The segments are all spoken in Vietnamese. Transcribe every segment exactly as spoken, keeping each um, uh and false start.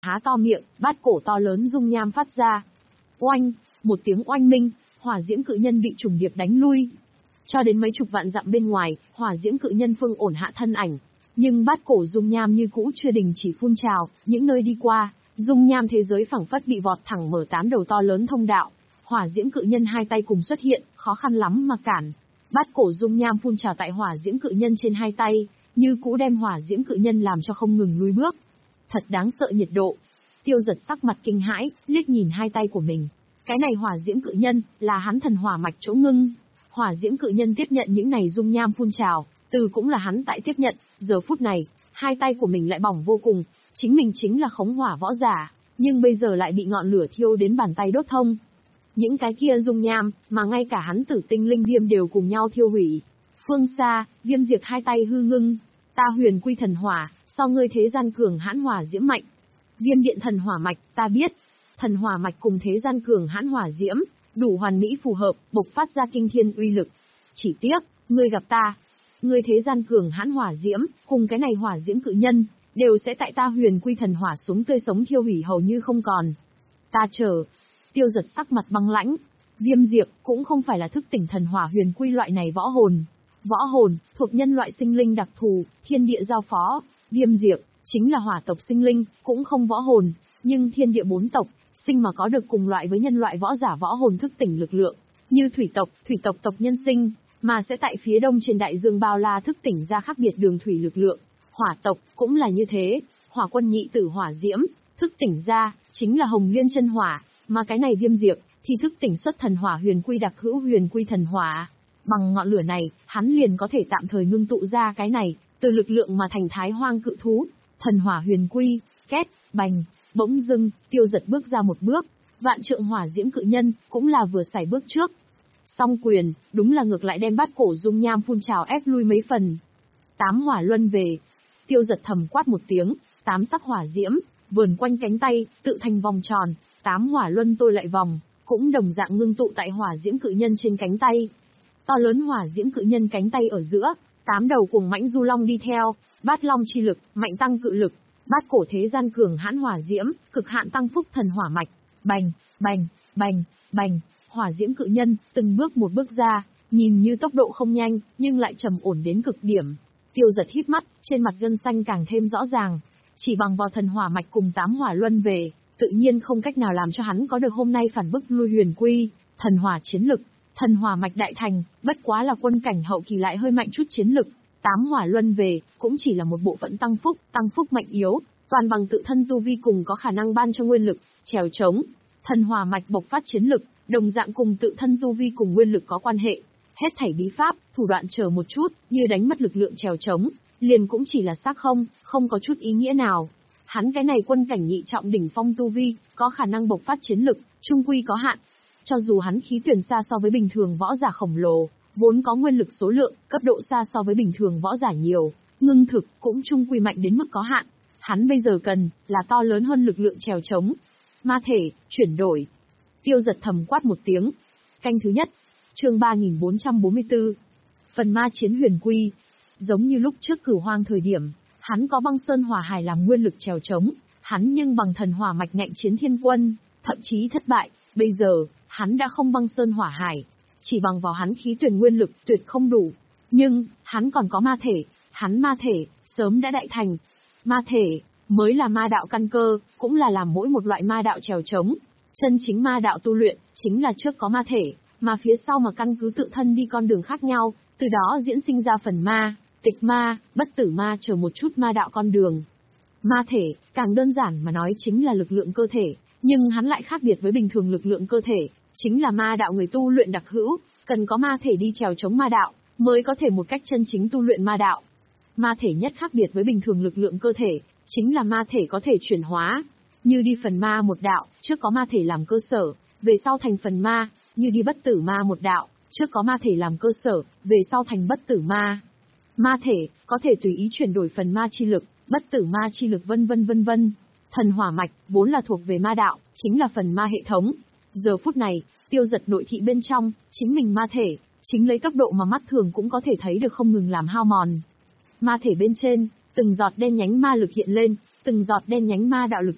há to miệng, bát cổ to lớn dung nham phát ra. Oanh, một tiếng oanh minh, hỏa diễm cự nhân bị trùng điệp đánh lui. Cho đến mấy chục vạn dặm bên ngoài, hỏa diễm cự nhân phương ổn hạ thân ảnh. Nhưng bát cổ dung nham như cũ chưa đình chỉ phun trào, những nơi đi qua, dung nham thế giới phẳng phất bị vọt thẳng mở tám đầu to lớn thông đạo. Hỏa diễm cự nhân hai tay cùng xuất hiện, khó khăn lắm mà cản. Bát cổ dung nham phun trào tại hỏa diễm cự nhân trên hai tay, như cũ đem hỏa diễm cự nhân làm cho không ngừng lùi bước. Thật đáng sợ nhiệt độ. Tiêu Giật sắc mặt kinh hãi, liếc nhìn hai tay của mình. Cái này hỏa diễm cự nhân, là hắn thần hỏa mạch chỗ ngưng. Hỏa diễm cự nhân tiếp nhận những này dung nham phun trào, từ cũng là hắn tại tiếp nhận, giờ phút này, hai tay của mình lại bỏng vô cùng, chính mình chính là khống hỏa võ giả, nhưng bây giờ lại bị ngọn lửa thiêu đến bàn tay đốt thông. Những cái kia dung nham, mà ngay cả hắn tử tinh linh viêm đều cùng nhau thiêu hủy. Phương xa, Viêm Diệp hai tay hư ngưng, ta huyền quy thần hỏa, so ngươi thế gian cường hãn hỏa diễm mạnh. Viêm điện thần hỏa mạch, ta biết, thần hỏa mạch cùng thế gian cường hãn hỏa diễm, đủ hoàn mỹ phù hợp, bộc phát ra kinh thiên uy lực. Chỉ tiếc, ngươi gặp ta, ngươi thế gian cường hãn hỏa diễm, cùng cái này hỏa diễm cự nhân, đều sẽ tại ta huyền quy thần hỏa xuống tươi sống thiêu hủy hầu như không còn. Ta chờ. Tiêu Giật sắc mặt băng lãnh. Viêm Diệp cũng không phải là thức tỉnh thần hỏa huyền quy loại này võ hồn. Võ hồn thuộc nhân loại sinh linh đặc thù, thiên địa giao phó. Viêm Diệp chính là hỏa tộc sinh linh, cũng không võ hồn, nhưng thiên địa bốn tộc, sinh mà có được cùng loại với nhân loại võ giả võ hồn thức tỉnh lực lượng, như thủy tộc, thủy tộc tộc nhân sinh, mà sẽ tại phía đông trên đại dương bao la thức tỉnh ra khác biệt đường thủy lực lượng. Hỏa tộc cũng là như thế, hỏa quân nhị tử hỏa diễm, thức tỉnh ra chính là hồng liên chân hỏa, mà cái này Viêm Diệp thì thức tỉnh xuất thần hỏa huyền quy đặc hữu huyền quy thần hỏa. Bằng ngọn lửa này, hắn liền có thể tạm thời ngưng tụ ra cái này, từ lực lượng mà thành thái hoang cự thú, thần hỏa huyền quy. Két, bành, bỗng dưng, Tiêu Giật bước ra một bước, vạn trượng hỏa diễm cự nhân cũng là vừa xảy bước trước. Song quyền, đúng là ngược lại đem bát cổ dung nham phun trào ép lui mấy phần. Tám hỏa luân về. Tiêu Giật thầm quát một tiếng, tám sắc hỏa diễm vờn quanh cánh tay, tự thành vòng tròn, tám hỏa luân tôi lại vòng, cũng đồng dạng ngưng tụ tại hỏa diễm cự nhân trên cánh tay. To lớn hỏa diễm cự nhân cánh tay ở giữa, tám đầu cuồng mãnh du long đi theo, bát long chi lực, mạnh tăng cự lực, bát cổ thế gian cường hãn hỏa diễm, cực hạn tăng phúc thần hỏa mạch. Bành, bành, bành, bành, hỏa diễm cự nhân từng bước một bước ra, nhìn như tốc độ không nhanh, nhưng lại trầm ổn đến cực điểm. Tiêu Giật híp mắt, trên mặt gân xanh càng thêm rõ ràng. Chỉ bằng vào thần hỏa mạch cùng tám hỏa luân về, tự nhiên không cách nào làm cho hắn có được hôm nay phản bức lui huyền quy, thần hỏa chiến lực. Thần hỏa mạch đại thành, bất quá là quân cảnh hậu kỳ lại hơi mạnh chút chiến lực. Tám hỏa luân về, cũng chỉ là một bộ phận tăng phúc, tăng phúc mạnh yếu, toàn bằng tự thân tu vi cùng có khả năng ban cho nguyên lực, trèo trống. Thần hỏa mạch bộc phát chiến lực, đồng dạng cùng tự thân tu vi cùng nguyên lực có quan hệ. Hết thảy bí pháp, thủ đoạn chờ một chút, như đánh mất lực lượng trèo trống, liền cũng chỉ là xác không, không có chút ý nghĩa nào. Hắn cái này quân cảnh nhị trọng đỉnh phong tu vi, có khả năng bộc phát chiến lực, trung quy có hạn. Cho dù hắn khí tuyển xa so với bình thường võ giả khổng lồ, vốn có nguyên lực số lượng, cấp độ xa so với bình thường võ giả nhiều, ngưng thực cũng trung quy mạnh đến mức có hạn. Hắn bây giờ cần, là to lớn hơn lực lượng trèo trống. Ma thể, chuyển đổi. Tiêu Giật thầm quát một tiếng. Canh thứ nhất. Chương ba nghìn bốn trăm bốn mươi tư. Phần ma chiến huyền quy. Giống như lúc trước Cửu Hoang thời điểm, hắn có băng sơn hỏa hải làm nguyên lực trèo trống, hắn nhưng bằng thần hỏa mạch ngạnh chiến thiên quân, thậm chí thất bại. Bây giờ, hắn đã không băng sơn hỏa hải, chỉ bằng vào hắn khí tuyển nguyên lực tuyệt không đủ. Nhưng, hắn còn có ma thể, hắn ma thể, sớm đã đại thành. Ma thể, mới là ma đạo căn cơ, cũng là làm mỗi một loại ma đạo trèo trống. Chân chính ma đạo tu luyện, chính là trước có ma thể, mà phía sau mà căn cứ tự thân đi con đường khác nhau, từ đó diễn sinh ra phần ma, tịch ma, bất tử ma chờ một chút ma đạo con đường. Ma thể, càng đơn giản mà nói chính là lực lượng cơ thể, nhưng hắn lại khác biệt với bình thường lực lượng cơ thể, chính là ma đạo người tu luyện đặc hữu, cần có ma thể đi trèo chống ma đạo, mới có thể một cách chân chính tu luyện ma đạo. Ma thể nhất khác biệt với bình thường lực lượng cơ thể, chính là ma thể có thể chuyển hóa, như đi phần ma một đạo, trước có ma thể làm cơ sở, về sau thành phần ma, như đi bất tử ma một đạo, trước có ma thể làm cơ sở, về sau thành bất tử ma. Ma thể, có thể tùy ý chuyển đổi phần ma chi lực, bất tử ma chi lực vân vân vân vân. Thần hỏa mạch, vốn là thuộc về ma đạo, chính là phần ma hệ thống. Giờ phút này, Tiêu Giật nội thị bên trong, chính mình ma thể, chính lấy tốc độ mà mắt thường cũng có thể thấy được không ngừng làm hao mòn. Ma thể bên trên, từng giọt đen nhánh ma lực hiện lên, từng giọt đen nhánh ma đạo lực lượng,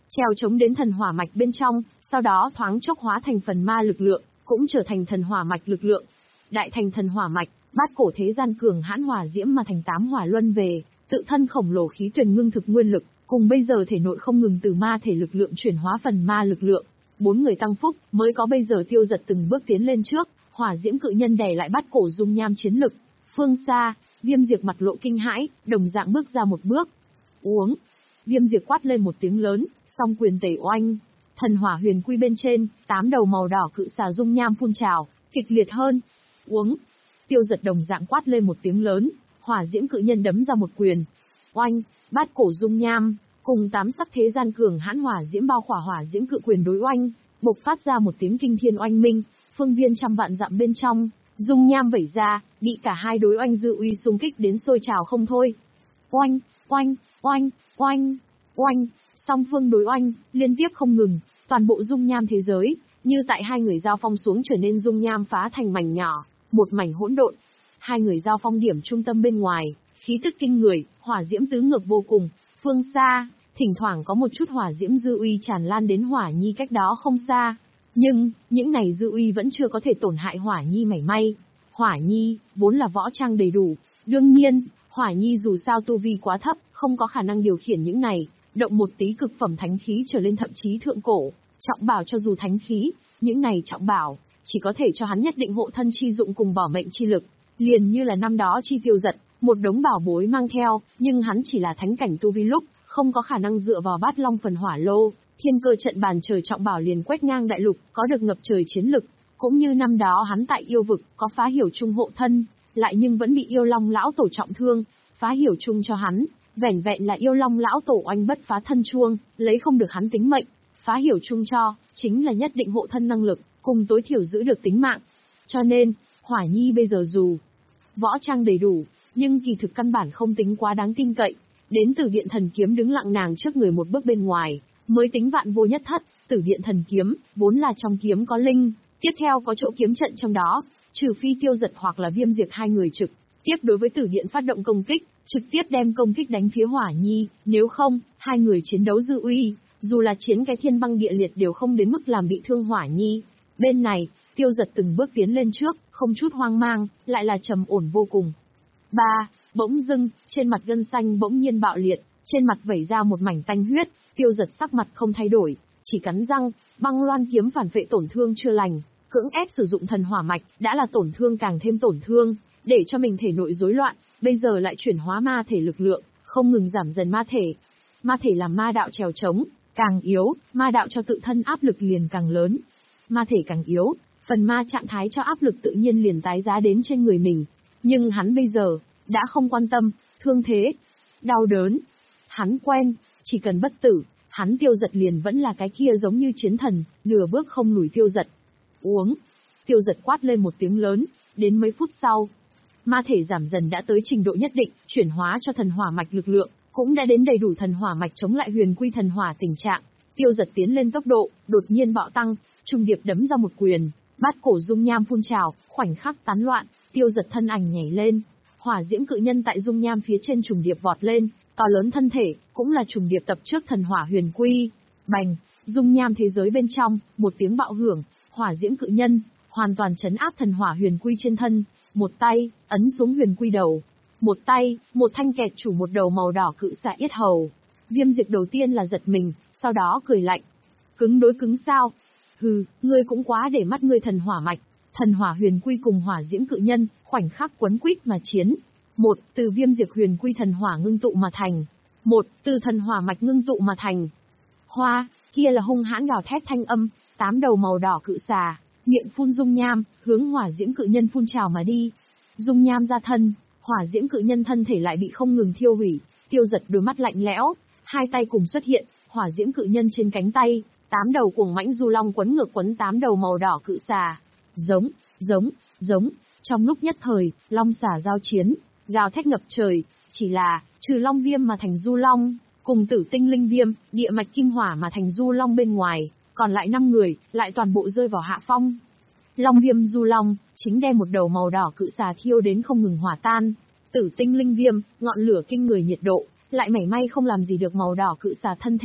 treo chống đến thần hỏa mạch bên trong, sau đó thoáng chốc hóa thành phần ma lực lượng, cũng trở thành thần hỏa mạch lực lượng. Đại thành thần hỏa mạch, bát cổ thế gian cường hãn hỏa diễm mà thành tám hỏa luân về, tự thân khổng lồ khí tuyển ngưng thực nguyên lực, cùng bây giờ thể nội không ngừng từ ma thể lực lượng chuyển hóa phần ma lực lượng. Bốn người tăng phúc, mới có bây giờ Tiêu Dật từng bước tiến lên trước, hỏa diễm cự nhân đè lại bát cổ dung nham chiến lực. Phương xa, Viêm Diệp mặt lộ kinh hãi, đồng dạng bước ra một bước. Uống. Viêm Diệp quát lên một tiếng lớn, song quyền tẩy oanh. Thần hỏa huyền quy bên trên, tám đầu màu đỏ cự xà dung nham phun trào, kịch liệt hơn. Uống. Tiêu Dật đồng dạng quát lên một tiếng lớn, hỏa diễm cự nhân đấm ra một quyền. Oanh, bát cổ dung nham, cùng tám sắc thế gian cường hãn hỏa diễm bao khỏa hỏa diễm cự quyền đối oanh, bộc phát ra một tiếng kinh thiên oanh minh, phương viên trăm vạn dặm bên trong, dung nham vẩy ra, bị cả hai đối oanh dư uy xung kích đến sôi trào không thôi. Oanh, oanh, oanh, oanh, oanh, song phương đối oanh, liên tiếp không ngừng, toàn bộ dung nham thế giới, như tại hai người giao phong xuống trở nên dung nham phá thành mảnh nhỏ, một mảnh hỗn độn. Hai người giao phong điểm trung tâm bên ngoài, khí tức kinh người, hỏa diễm tứ ngược vô cùng, phương xa, thỉnh thoảng có một chút hỏa diễm dư uy tràn lan đến Hỏa Nhi cách đó không xa. Nhưng, những này dư uy vẫn chưa có thể tổn hại Hỏa Nhi mảy may. Hỏa Nhi, vốn là võ trang đầy đủ. Đương nhiên, Hỏa Nhi dù sao tu vi quá thấp, không có khả năng điều khiển những này, động một tí cực phẩm thánh khí trở lên thậm chí thượng cổ, trọng bảo cho dù thánh khí, những này trọng bảo, chỉ có thể cho hắn nhất định hộ thân chi dụng cùng bảo mệnh chi lực. Liền như là năm đó chi Tiêu Dật, một đống bảo bối mang theo, nhưng hắn chỉ là thánh cảnh tu vi lúc, không có khả năng dựa vào bát long phần hỏa lô, thiên cơ trận bàn trời trọng bảo liền quét ngang đại lục, có được ngập trời chiến lực. Cũng như năm đó hắn tại yêu vực, có phá hiểu trung hộ thân, lại nhưng vẫn bị yêu long lão tổ trọng thương, phá hiểu trung cho hắn, vẻn vẹn là yêu long lão tổ oanh bất phá thân chuông, lấy không được hắn tính mệnh. Phá hiểu trung cho, chính là nhất định hộ thân năng lực, cùng tối thiểu giữ được tính mạng. Cho nên, Hỏa Nhi bây giờ dù võ trang đầy đủ, nhưng kỳ thực căn bản không tính quá đáng tin cậy. Đến Tử Điện Thần Kiếm đứng lặng nàng trước người một bước bên ngoài, mới tính vạn vô nhất thất. Tử Điện Thần Kiếm, vốn là trong kiếm có linh, tiếp theo có chỗ kiếm trận trong đó, trừ phi Tiêu Dật hoặc là Viêm Diệp hai người trực tiếp đối với Tử Điện phát động công kích, trực tiếp đem công kích đánh phía Hỏa Nhi, nếu không, hai người chiến đấu dư uy, dù là chiến cái thiên băng địa liệt đều không đến mức làm bị thương Hỏa Nhi. Bên này, Tiêu Dật từng bước tiến lên trước, không chút hoang mang, lại là trầm ổn vô cùng. Ba, bỗng dưng, trên mặt gân xanh bỗng nhiên bạo liệt, trên mặt vẩy ra một mảnh tanh huyết, Tiêu Dật sắc mặt không thay đổi, chỉ cắn răng, băng loan kiếm phản vệ tổn thương chưa lành, cưỡng ép sử dụng thần hỏa mạch, đã là tổn thương càng thêm tổn thương, để cho mình thể nội rối loạn, bây giờ lại chuyển hóa ma thể lực lượng, không ngừng giảm dần ma thể. Ma thể làm ma đạo trèo trống, càng yếu, ma đạo cho tự thân áp lực liền càng lớn. Ma thể càng yếu, phần ma trạng thái cho áp lực tự nhiên liền tái giá đến trên người mình. Nhưng hắn bây giờ, đã không quan tâm, thương thế, đau đớn. Hắn quen, chỉ cần bất tử, hắn Tiêu Dật liền vẫn là cái kia giống như chiến thần, nửa bước không lùi Tiêu Dật. Uống. Tiêu Dật quát lên một tiếng lớn, đến mấy phút sau. Ma thể giảm dần đã tới trình độ nhất định, chuyển hóa cho thần hỏa mạch lực lượng, cũng đã đến đầy đủ thần hỏa mạch chống lại huyền quy thần hỏa tình trạng. Tiêu Dật tiến lên tốc độ, đột nhiên bạo tăng, trùng điệp đấm ra một quyền, bát cổ dung nham phun trào, khoảnh khắc tán loạn, Tiêu Dật thân ảnh nhảy lên, hỏa diễm cự nhân tại dung nham phía trên trùng điệp vọt lên, to lớn thân thể, cũng là trùng điệp tập trước thần hỏa huyền quy. Bành, dung nham thế giới bên trong, một tiếng bạo hưởng, hỏa diễm cự nhân hoàn toàn trấn áp thần hỏa huyền quy trên thân, một tay ấn xuống huyền quy đầu, một tay, một thanh kẹt chủ một đầu màu đỏ cự xạ yết hầu. Viêm Diệp đầu tiên là giật mình, sau đó cười lạnh. Cứng đối cứng sao? Hừ, ngươi cũng quá để mắt ngươi thần hỏa mạch. Thần hỏa huyền quy cùng hỏa diễm cự nhân, khoảnh khắc quấn quýt mà chiến. Một, từ Viêm Diệp huyền quy thần hỏa ngưng tụ mà thành. Một, từ thần hỏa mạch ngưng tụ mà thành. Hoa, kia là hung hãn gào thét thanh âm, tám đầu màu đỏ cự xà, miệng phun dung nham, hướng hỏa diễm cự nhân phun trào mà đi. Dung nham ra thân, hỏa diễm cự nhân thân thể lại bị không ngừng thiêu hủy. Tiêu Dật đôi mắt lạnh lẽo, hai tay cùng xuất hiện, hỏa diễm cự nhân trên cánh tay, tám đầu cuồng mãnh du long quấn ngược quấn tám đầu màu đỏ cự xà. Giống, giống, giống, trong lúc nhất thời, long xà giao chiến, gào thét ngập trời, chỉ là, trừ long viêm mà thành du long, cùng tử tinh linh viêm, địa mạch kim hỏa mà thành du long bên ngoài, còn lại năm người, lại toàn bộ rơi vào hạ phong. Long viêm du long, chính đem một đầu màu đỏ cự xà thiêu đến không ngừng hỏa tan. Tử tinh linh viêm, ngọn lửa kinh người nhiệt độ, lại mảy may không làm gì được màu đỏ cự xà thân thể,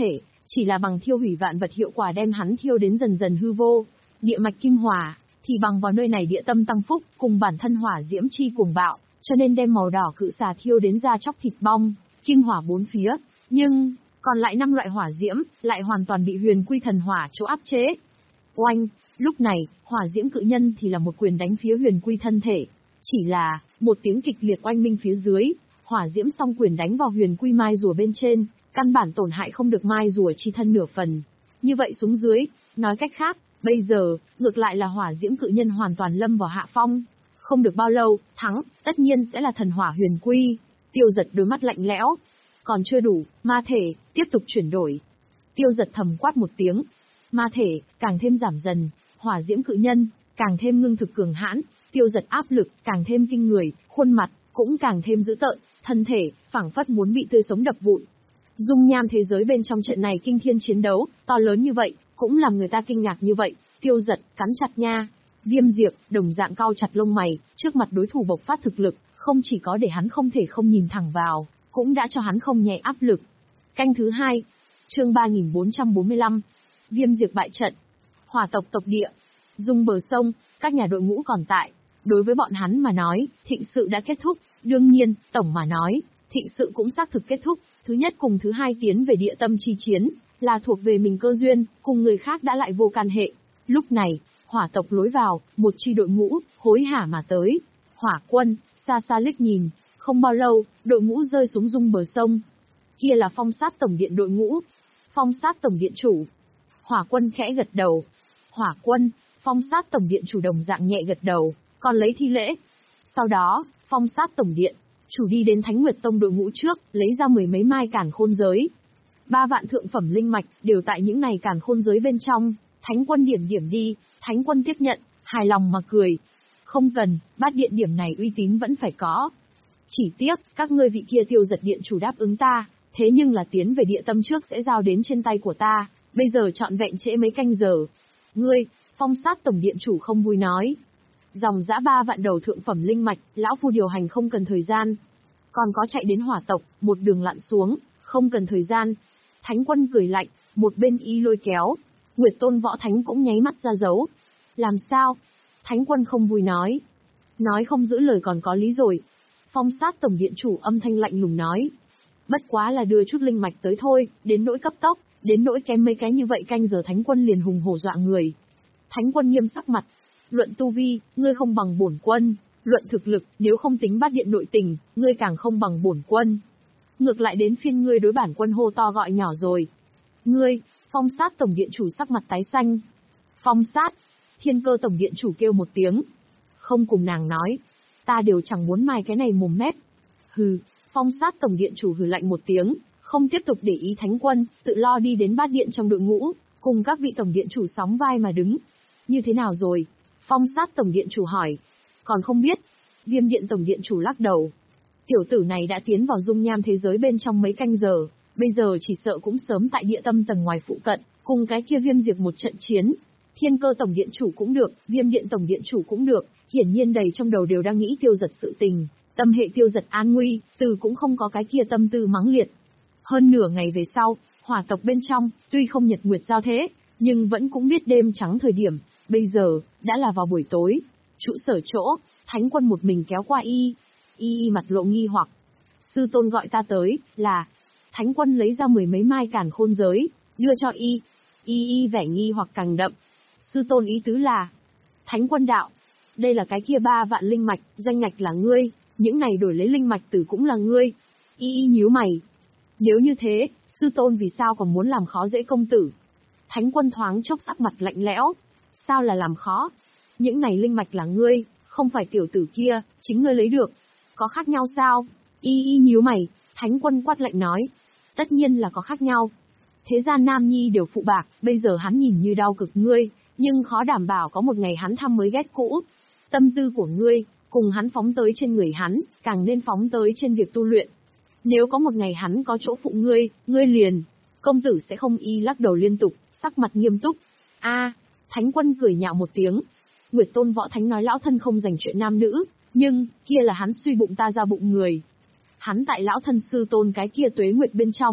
chỉ là bằng thiêu hủy vạn vật hiệu quả đem hắn thiêu đến dần dần hư vô. Địa mạch kim hỏa, thì bằng vào nơi này địa tâm tăng phúc, cùng bản thân hỏa diễm chi cuồng bạo, cho nên đem màu đỏ cự xà thiêu đến da chóc thịt bong, kim hỏa bốn phía. Nhưng, còn lại năm loại hỏa diễm, lại hoàn toàn bị huyền quy thần hỏa chỗ áp chế. Oanh, lúc này, hỏa diễm cự nhân thì là một quyền đánh phía huyền quy thân thể. Chỉ là, một tiếng kịch liệt oanh minh phía dưới, hỏa diễm song quyền đánh vào huyền quy mai rùa bên trên, căn bản tổn hại không được mai rùa chi thân nửa phần. Như vậy xuống dưới, nói cách khác, bây giờ, ngược lại là hỏa diễm cự nhân hoàn toàn lâm vào hạ phong. Không được bao lâu, thắng, tất nhiên sẽ là thần hỏa huyền quy. Tiêu Giật đôi mắt lạnh lẽo. Còn chưa đủ, ma thể, tiếp tục chuyển đổi. Tiêu Giật thầm quát một tiếng. Ma thể, càng thêm giảm dần, hỏa diễm cự nhân, càng thêm ngưng thực cường hãn, Tiêu Giật áp lực, càng thêm kinh người, khuôn mặt, cũng càng thêm dữ tợn, thân thể, phảng phất muốn bị tươi sống đập vụn. Dung nham thế giới bên trong trận này kinh thiên chiến đấu, to lớn như vậy, cũng làm người ta kinh ngạc như vậy. Tiêu Giật, cắn chặt nha. Viêm Diệp, đồng dạng cau chặt lông mày, trước mặt đối thủ bộc phát thực lực, không chỉ có để hắn không thể không nhìn thẳng vào, cũng đã cho hắn không nhẹ áp lực. Canh thứ hai, chương ba nghìn bốn trăm bốn mươi lăm, Viêm Diệp bại trận. Hỏa tộc tộc địa, Dung bờ sông, các nhà đội ngũ còn tại. Đối với bọn hắn mà nói, thịnh sự đã kết thúc, đương nhiên, tổng mà nói, thịnh sự cũng xác thực kết thúc, thứ nhất cùng thứ hai tiến về địa tâm chi chiến, là thuộc về mình cơ duyên, cùng người khác đã lại vô can hệ. Lúc này, hỏa tộc lối vào, một chi đội ngũ, hối hả mà tới. Hỏa quân, xa xa liếc nhìn, không bao lâu, đội ngũ rơi xuống Dung bờ sông. Kia là Phong Sát tổng điện đội ngũ. Phong Sát tổng điện chủ. Hỏa quân khẽ gật đầu. Hỏa quân, Phong Sát tổng điện chủ đồng dạng nhẹ gật đầu, còn lấy thi lễ. Sau đó, Phong Sát tổng điện chủ đi đến Thánh Nguyệt Tông đội ngũ trước, lấy ra mười mấy mai càn khôn giới. Ba vạn thượng phẩm linh mạch đều tại những này càn khôn giới bên trong. Thánh quân điểm điểm đi. Thánh quân tiếp nhận, hài lòng mà cười. Không cần, bát điện điểm này uy tín vẫn phải có. Chỉ tiếc, các ngươi vị kia Tiêu Giật điện chủ đáp ứng ta, thế nhưng là tiến về địa tâm trước sẽ giao đến trên tay của ta, bây giờ trọn vẹn trễ mấy canh giờ. Ngươi, Phong Sát tổng điện chủ không vui nói. Dòng dã ba vạn đầu thượng phẩm linh mạch, lão phu điều hành không cần thời gian. Còn có chạy đến hỏa tộc, một đường lặn xuống, không cần thời gian. Thánh quân cười lạnh, một bên y lôi kéo. Nguyệt Tôn Võ Thánh cũng nháy mắt ra dấu. Làm sao? Thánh quân không vui nói. Nói không giữ lời còn có lý rồi. Phong Sát tổng điện chủ âm thanh lạnh lùng nói. Bất quá là đưa chút linh mạch tới thôi, đến nỗi cấp tốc, đến nỗi kém mấy cái như vậy canh giờ Thánh quân liền hùng hổ dọa người. Thánh quân nghiêm sắc mặt. Luận tu vi, ngươi không bằng bổn quân. Luận thực lực, nếu không tính bát điện nội tình, ngươi càng không bằng bổn quân. Ngược lại đến phiên ngươi đối bản quân hô to gọi nhỏ rồi. Ngươi, Phong Sát tổng điện chủ sắc mặt tái xanh. Phong Sát, Thiên Cơ tổng điện chủ kêu một tiếng. Không cùng nàng nói. Ta đều chẳng muốn mai cái này mồm mép. Hừ, Phong Sát tổng điện chủ hừ lạnh một tiếng, không tiếp tục để ý Thánh quân, tự lo đi đến bát điện trong đội ngũ, cùng các vị tổng điện chủ sóng vai mà đứng. Như thế nào rồi? Phong Sát tổng điện chủ hỏi. Còn không biết. Viêm điện tổng điện chủ lắc đầu. Tiểu tử này đã tiến vào dung nham thế giới bên trong mấy canh giờ, bây giờ chỉ sợ cũng sớm tại địa tâm tầng ngoài phụ cận, cùng cái kia Viêm Diệp một trận chiến. Thiên Cơ tổng điện chủ cũng được, Viêm điện tổng điện chủ cũng được, hiển nhiên đầy trong đầu đều đang nghĩ Tiêu Giật sự tình, tâm hệ Tiêu Giật an nguy, từ cũng không có cái kia tâm tư mắng liệt. Hơn nửa ngày về sau, hỏa tộc bên trong, tuy không nhật nguyệt giao thế, nhưng vẫn cũng biết đêm trắng thời điểm, bây giờ, đã là vào buổi tối. Trụ sở chỗ, Thánh quân một mình kéo qua y, y y mặt lộ nghi hoặc. Sư tôn gọi ta tới, là... Thánh quân lấy ra mười mấy mai càn khôn giới, đưa cho y, y y vẻ nghi hoặc càng đậm. Sư tôn ý tứ là... Thánh quân đạo, đây là cái kia ba vạn linh mạch, danh ngạch là ngươi, những này đổi lấy linh mạch tử cũng là ngươi. Y y nhíu mày. Nếu như thế, sư tôn vì sao còn muốn làm khó dễ công tử? Thánh quân thoáng chốc sắc mặt lạnh lẽo. Sao là làm khó? Những này linh mạch là ngươi, không phải tiểu tử kia, chính ngươi lấy được. Có khác nhau sao? Y y nhíu mày, Thánh quân quát lạnh nói. Tất nhiên là có khác nhau. Thế gian nam nhi đều phụ bạc, bây giờ hắn nhìn như đau cực ngươi, nhưng khó đảm bảo có một ngày hắn thăm mới ghét cũ. Tâm tư của ngươi, cùng hắn phóng tới trên người hắn, càng nên phóng tới trên việc tu luyện. Nếu có một ngày hắn có chỗ phụ ngươi, ngươi liền, công tử sẽ không y lắc đầu liên tục, sắc mặt nghiêm túc. A, Thánh quân cười nhạo một tiếng. Nguyệt Tôn Võ Thánh nói lão thân không dành chuyện nam nữ, nhưng, kia là hắn suy bụng ta ra bụng người. Hắn tại lão thân sư tôn cái kia tuế nguyệt bên trong,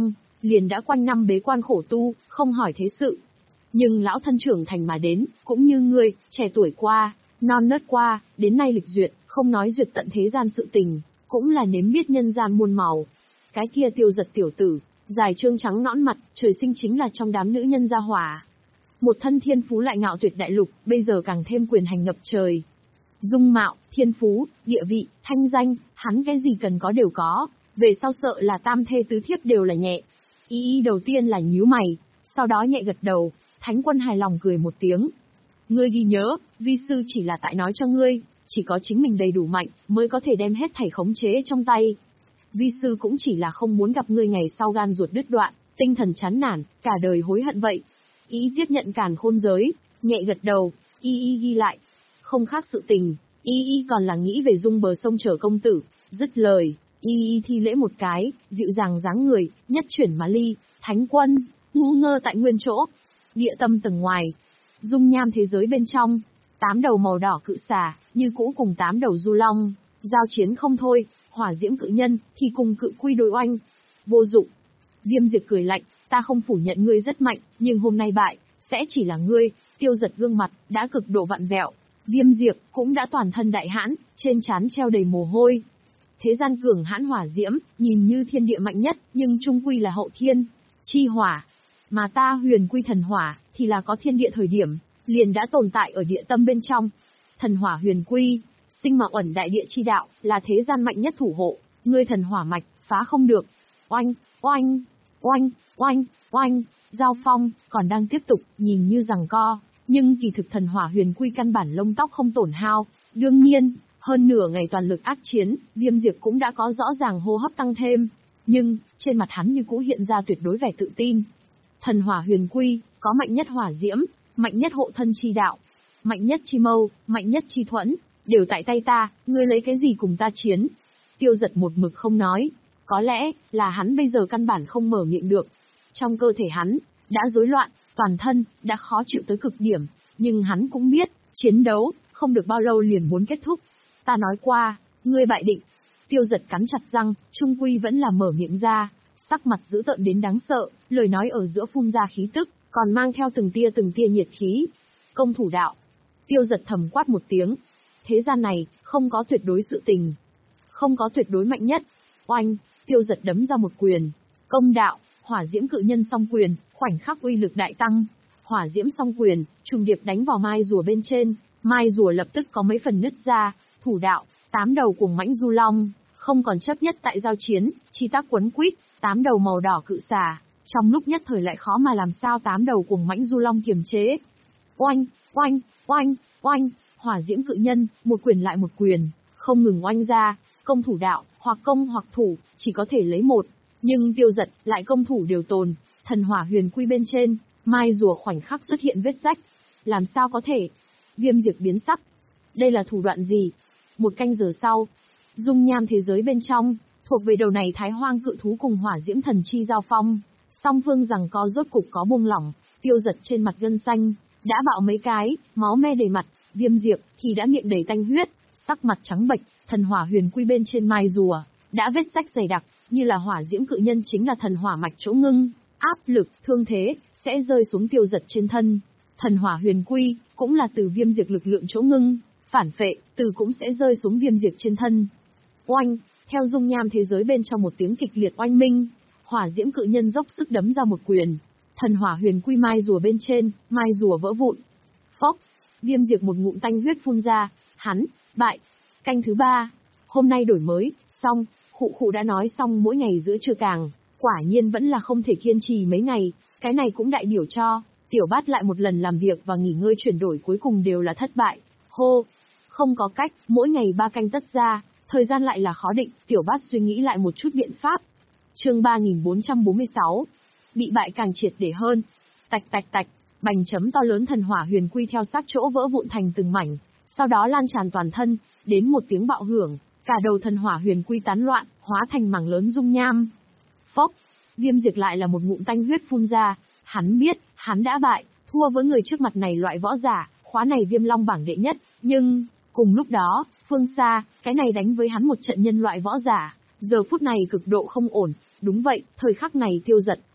liền đã quanh năm bế quan khổ tu, không hỏi thế sự. Nhưng lão thân trưởng thành mà đến, cũng như ngươi, trẻ tuổi qua, non nớt qua, đến nay lịch duyệt, không nói duyệt tận thế gian sự tình, cũng là nếm biết nhân gian muôn màu. Cái kia Tiêu Giật tiểu tử, dài trương trắng nõn mặt, trời sinh chính là trong đám nữ nhân gia hỏa. Một thân thiên phú lại ngạo tuyệt đại lục, bây giờ càng thêm quyền hành ngập trời. Dung mạo, thiên phú, địa vị, thanh danh, hắn cái gì cần có đều có, về sau sợ là tam thê tứ thiếp đều là nhẹ. Y y đầu tiên là nhíu mày, sau đó nhẹ gật đầu, Thánh Quân hài lòng cười một tiếng. Ngươi ghi nhớ, vi sư chỉ là tại nói cho ngươi, chỉ có chính mình đầy đủ mạnh, mới có thể đem hết thảy khống chế trong tay. Vi sư cũng chỉ là không muốn gặp ngươi ngày sau gan ruột đứt đoạn, tinh thần chán nản, cả đời hối hận vậy. Y tiếp nhận càn khôn giới, nhẹ gật đầu, y y ghi lại. Không khác sự tình, y y còn là nghĩ về dung bờ sông chở công tử, dứt lời, y y thi lễ một cái, dịu dàng dáng người, nhất chuyển mà ly. Thánh Quân, ngu ngơ tại nguyên chỗ. Địa tâm tầng ngoài, dung nham thế giới bên trong, tám đầu màu đỏ cự xà, như cũ cùng tám đầu du long, giao chiến không thôi, hỏa diễm cự nhân, thì cùng cự quy đối oanh. Vô dụng. Viêm Diệp cười lạnh, ta không phủ nhận ngươi rất mạnh, nhưng hôm nay bại, sẽ chỉ là ngươi. Tiêu Giật gương mặt, đã cực độ vặn vẹo. Viêm Diệp, cũng đã toàn thân đại hãn, trên trán treo đầy mồ hôi. Thế gian cường hãn hỏa diễm, nhìn như thiên địa mạnh nhất, nhưng trung quy là hậu thiên, chi hỏa. Mà ta huyền quy thần hỏa, thì là có thiên địa thời điểm, liền đã tồn tại ở địa tâm bên trong. Thần hỏa huyền quy, sinh mà ẩn đại địa chi đạo, là thế gian mạnh nhất thủ hộ, ngươi thần hỏa mạch, phá không được. Oanh, oanh, oanh, oanh, oanh, giao phong, còn đang tiếp tục, nhìn như giằng co, nhưng kỳ thực thần hỏa huyền quy căn bản lông tóc không tổn hao. Đương nhiên, hơn nửa ngày toàn lực ác chiến, Viêm Diệp cũng đã có rõ ràng hô hấp tăng thêm, nhưng, trên mặt hắn như cũ hiện ra tuyệt đối vẻ tự tin. Thần hỏa huyền quy, có mạnh nhất hỏa diễm, mạnh nhất hộ thân chi đạo, mạnh nhất chi mâu, mạnh nhất chi thuẫn, đều tại tay ta, ngươi lấy cái gì cùng ta chiến? Tiêu Giật một mực không nói, có lẽ là hắn bây giờ căn bản không mở miệng được. Trong cơ thể hắn, đã rối loạn, toàn thân, đã khó chịu tới cực điểm, nhưng hắn cũng biết, chiến đấu, không được bao lâu liền muốn kết thúc. Ta nói qua, ngươi bại định. Tiêu Giật cắn chặt răng, trung quy vẫn là mở miệng ra, sắc mặt dữ tợn đến đáng sợ, lời nói ở giữa phun ra khí tức, còn mang theo từng tia từng tia nhiệt khí. Công thủ đạo. Tiêu Giật thầm quát một tiếng. Thế gian này, không có tuyệt đối sự tình. Không có tuyệt đối mạnh nhất. Oanh, Tiêu Giật đấm ra một quyền. Công đạo, hỏa diễm cự nhân song quyền, khoảnh khắc uy lực đại tăng. Hỏa diễm song quyền, trùng điệp đánh vào mai rùa bên trên. Mai rùa lập tức có mấy phần nứt ra. Thủ đạo, tám đầu cuồng mãnh du long, không còn chấp nhất tại giao chiến, chi tác quấn quýt, tám đầu màu đỏ cự xà, trong lúc nhất thời lại khó mà làm sao tám đầu cuồng mãnh du long kiềm chế. Oanh, oanh, oanh, oanh, hỏa diễm cự nhân, một quyền lại một quyền, không ngừng oanh ra, công thủ đạo, hoặc công hoặc thủ, chỉ có thể lấy một, nhưng Tiêu Giật lại công thủ đều tồn, thần hỏa huyền quy bên trên, mai rùa khoảnh khắc xuất hiện vết rách. Làm sao có thể? Viêm Diệp biến sắc. Đây là thủ đoạn gì? Một canh giờ sau, dung nham thế giới bên trong, thuộc về đầu này Thái Hoang cự thú cùng hỏa diễm thần chi giao phong, song phương rằng có rốt cục có buông lỏng. Tiêu Giật trên mặt gân xanh, đã bạo mấy cái, máu me đầy mặt. Viêm Diệp thì đã miệng đầy tanh huyết, sắc mặt trắng bệch. Thần hỏa huyền quy bên trên mai rùa đã vết rách dày đặc, như là hỏa diễm cự nhân chính là thần hỏa mạch chỗ ngưng, áp lực, thương thế sẽ rơi xuống Tiêu Giật trên thân. Thần hỏa huyền quy cũng là từ Viêm Diệp lực lượng chỗ ngưng, phản phệ, từ cũng sẽ rơi xuống Viêm Diệp trên thân. Oanh, theo dung nham thế giới bên trong một tiếng kịch liệt oanh minh, hỏa diễm cự nhân dốc sức đấm ra một quyền. Thần hỏa huyền quy mai rùa bên trên, mai rùa vỡ vụn. Phốc, Viêm Diệp một ngụm tanh huyết phun ra, hắn bại. Canh thứ ba, hôm nay đổi mới, xong, khụ khụ đã nói xong mỗi ngày giữa trưa càng, quả nhiên vẫn là không thể kiên trì mấy ngày, cái này cũng đại biểu cho, Tiểu Bát lại một lần làm việc và nghỉ ngơi chuyển đổi cuối cùng đều là thất bại. Hô, không có cách, mỗi ngày ba canh tất ra, thời gian lại là khó định, Tiểu Bát suy nghĩ lại một chút biện pháp. Chương ba nghìn bốn trăm bốn mươi sáu, bị bại càng triệt để hơn. Tạch tạch tạch, bành chấm to lớn thần hỏa huyền quy theo sát chỗ vỡ vụn thành từng mảnh, sau đó lan tràn toàn thân, đến một tiếng bạo hưởng, cả đầu thần hỏa huyền quy tán loạn, hóa thành mảng lớn dung nham. Phốc, Viêm Diệp lại là một ngụm tanh huyết phun ra, hắn biết, hắn đã bại, thua với người trước mặt này loại võ giả, khóa này Viêm Long bảng đệ nhất, nhưng, cùng lúc đó, phương xa, cái này đánh với hắn một trận nhân loại võ giả, giờ phút này cực độ không ổn. Đúng vậy, thời khắc này Tiêu Giật,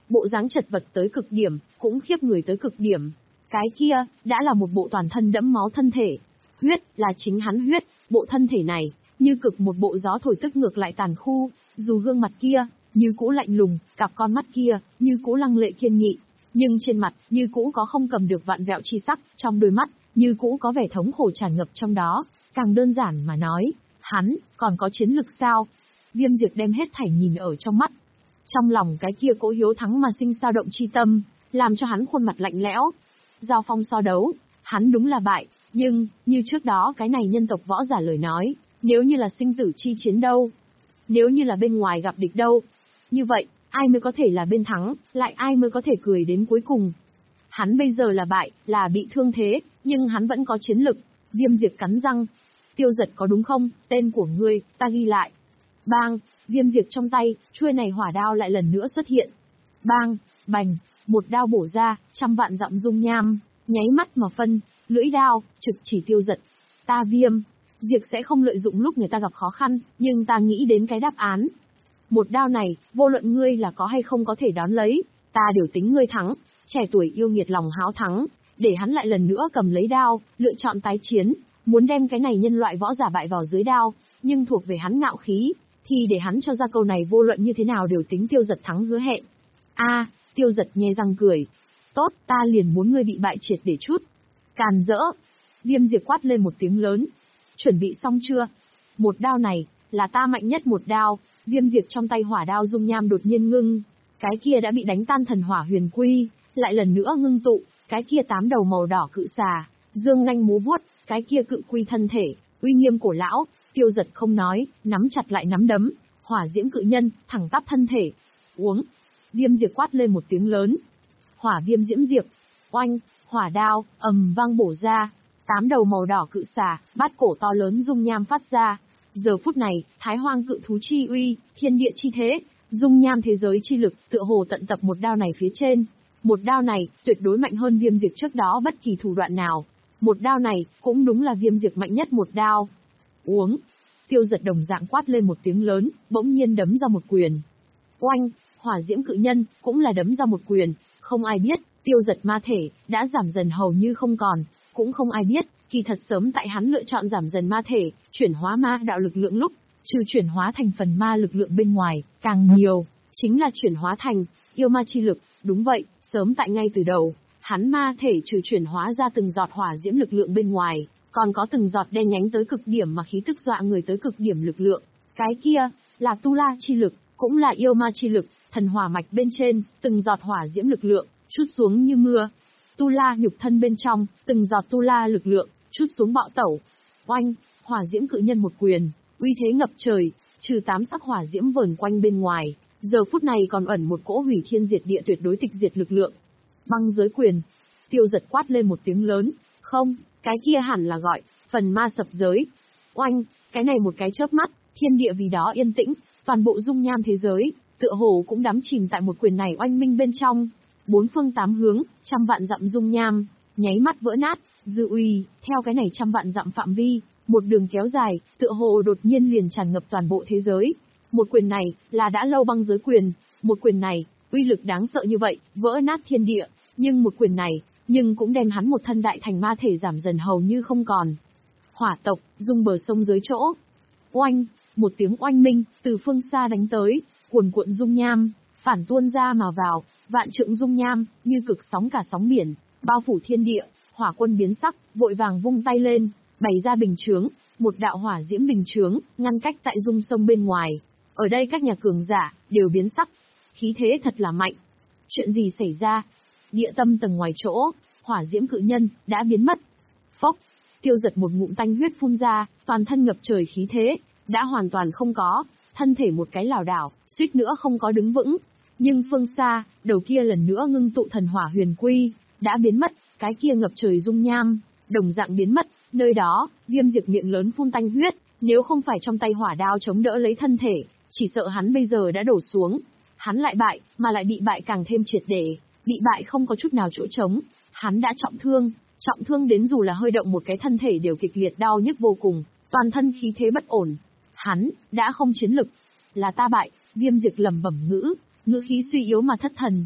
bộ dáng chật vật tới cực điểm, cũng khiếp người tới cực điểm. Cái kia, đã là một bộ toàn thân đẫm máu thân thể. Huyết, là chính hắn huyết, bộ thân thể này, như cực một bộ gió thổi tức ngược lại tàn khu, dù gương mặt kia, như cũ lạnh lùng, cặp con mắt kia, như cũ lăng lệ kiên nghị. Nhưng trên mặt, như cũ có không cầm được vạn vẹo chi sắc, trong đôi mắt, như cũ có vẻ thống khổ tràn ngập trong đó. Càng đơn giản mà nói, hắn, còn có chiến lực sao? Viêm Diệt đem hết thảy nhìn ở trong mắt. Trong lòng cái kia cỗ hiếu thắng mà sinh sao động chi tâm, làm cho hắn khuôn mặt lạnh lẽo. Giao phong so đấu, hắn đúng là bại, nhưng, như trước đó cái này nhân tộc võ giả lời nói, nếu như là sinh tử chi chiến đâu? Nếu như là bên ngoài gặp địch đâu? Như vậy, ai mới có thể là bên thắng, lại ai mới có thể cười đến cuối cùng? Hắn bây giờ là bại, là bị thương thế, nhưng hắn vẫn có chiến lực. Viêm Diệt cắn răng. Tiêu Giật có đúng không? Tên của ngươi, ta ghi lại. Bang, Viêm Diệt trong tay, chuôi này hỏa đao lại lần nữa xuất hiện. Bang, bành, một đao bổ ra, trăm vạn dặm dung nham, nháy mắt mà phân, lưỡi đao, trực chỉ Tiêu Giật. Ta Viêm Diệt sẽ không lợi dụng lúc người ta gặp khó khăn, nhưng ta nghĩ đến cái đáp án. Một đao này, vô luận ngươi là có hay không có thể đón lấy, ta đều tính ngươi thắng. Trẻ tuổi yêu nghiệt lòng háo thắng, để hắn lại lần nữa cầm lấy đao, lựa chọn tái chiến, muốn đem cái này nhân loại võ giả bại vào dưới đao, nhưng thuộc về hắn ngạo khí, thì để hắn cho ra câu này vô luận như thế nào đều tính Tiêu Giật thắng hứa hẹn. A, à, Tiêu Giật nhe răng cười. Tốt, ta liền muốn ngươi bị bại triệt để chút. Càn rỡ. Viêm Diệt quát lên một tiếng lớn. Chuẩn bị xong chưa? Một đao này, là ta mạnh nhất một đao. Viêm Diệt trong tay hỏa đao dung nham đột nhiên ngưng. Cái kia đã bị đánh tan thần hỏa huyền quy, lại lần nữa ngưng tụ, cái kia tám đầu màu đỏ cự xà, dương nanh múa vuốt, cái kia cự quy thân thể, uy nghiêm cổ lão. Tiêu Giật không nói, nắm chặt lại nắm đấm, hỏa diễm cự nhân, thẳng tắp thân thể. Uống. Viêm Diệt quát lên một tiếng lớn. Hỏa viêm diễm diệt. Oanh, hỏa đao, ầm vang bổ ra. Tám đầu màu đỏ cự xà, bát cổ to lớn dung nham phát ra. Giờ phút này, thái hoang cự thú chi uy, thiên địa chi thế, dung nham thế giới chi lực, tựa hồ tận tập một đao này phía trên. Một đao này, tuyệt đối mạnh hơn Viêm Diệt trước đó bất kỳ thủ đoạn nào. Một đao này, cũng đúng là Viêm Diệt mạnh nhất một đao. Uống. Tiêu Giật đồng dạng quát lên một tiếng lớn, bỗng nhiên đấm ra một quyền. Oanh, hỏa diễm cự nhân, cũng là đấm ra một quyền. Không ai biết, Tiêu Giật ma thể, đã giảm dần hầu như không còn. Cũng không ai biết, kỳ thật sớm tại hắn lựa chọn giảm dần ma thể, chuyển hóa ma đạo lực lượng lúc, trừ chuyển hóa thành phần ma lực lượng bên ngoài, càng nhiều, chính là chuyển hóa thành, yêu ma chi lực. Đúng vậy, sớm tại ngay từ đầu, hắn ma thể trừ chuyển hóa ra từng giọt hỏa diễm lực lượng bên ngoài, còn có từng giọt đen nhánh tới cực điểm mà khí tức dọa người tới cực điểm lực lượng. Cái kia, là tu la chi lực, cũng là yêu ma chi lực, thần hỏa mạch bên trên, từng giọt hỏa diễm lực lượng, chút xuống như mưa. Tu la nhục thân bên trong, từng giọt tu la lực lượng, chút xuống bạo tẩu. Oanh, hỏa diễm cự nhân một quyền, uy thế ngập trời, trừ tám sắc hỏa diễm vờn quanh bên ngoài, giờ phút này còn ẩn một cỗ hủy thiên diệt địa tuyệt đối tịch diệt lực lượng. Băng giới quyền. Tiêu Giật quát lên một tiếng lớn. Không, cái kia hẳn là gọi, phần ma sập giới. Oanh, cái này một cái chớp mắt, thiên địa vì đó yên tĩnh, toàn bộ dung nham thế giới, tựa hồ cũng đắm chìm tại một quyền này oanh minh bên trong. Bốn phương tám hướng, trăm vạn dặm dung nham, nháy mắt vỡ nát, dư uy, theo cái này trăm vạn dặm phạm vi, một đường kéo dài, tựa hồ đột nhiên liền tràn ngập toàn bộ thế giới. Một quyền này, là đã lâu băng giới quyền, một quyền này, uy lực đáng sợ như vậy, vỡ nát thiên địa, nhưng một quyền này, nhưng cũng đem hắn một thân đại thành ma thể giảm dần hầu như không còn. Hỏa tộc, dung bờ sông dưới chỗ. Oanh, một tiếng oanh minh, từ phương xa đánh tới, cuồn cuộn dung nham, phản tuôn ra mà vào, vạn trượng dung nham, như cực sóng cả sóng biển, bao phủ thiên địa. Hỏa quân biến sắc, vội vàng vung tay lên, bày ra bình chướng, một đạo hỏa diễm bình chướng, ngăn cách tại dung sông bên ngoài. Ở đây các nhà cường giả, đều biến sắc. Khí thế thật là mạnh. Chuyện gì xảy ra? Địa tâm tầng ngoài chỗ, hỏa diễm cự nhân, đã biến mất. Phốc, Tiêu Giật một ngụm tanh huyết phun ra, toàn thân ngập trời khí thế, đã hoàn toàn không có, thân thể một cái lảo đảo, suýt nữa không có đứng vững. Nhưng phương xa, đầu kia lần nữa ngưng tụ thần hỏa huyền quy, đã biến mất, cái kia ngập trời dung nham, đồng dạng biến mất, nơi đó, Viêm Diệt miệng lớn phun tanh huyết, nếu không phải trong tay hỏa đao chống đỡ lấy thân thể, chỉ sợ hắn bây giờ đã đổ xuống. Hắn lại bại, mà lại bị bại càng thêm triệt để, bị bại không có chút nào chỗ trống, hắn đã trọng thương, trọng thương đến dù là hơi động một cái thân thể đều kịch liệt đau nhức vô cùng, toàn thân khí thế bất ổn. Hắn, đã không chiến lực. Là ta bại, Viêm Diệt lẩm bẩm ngữ, ngữ khí suy yếu mà thất thần.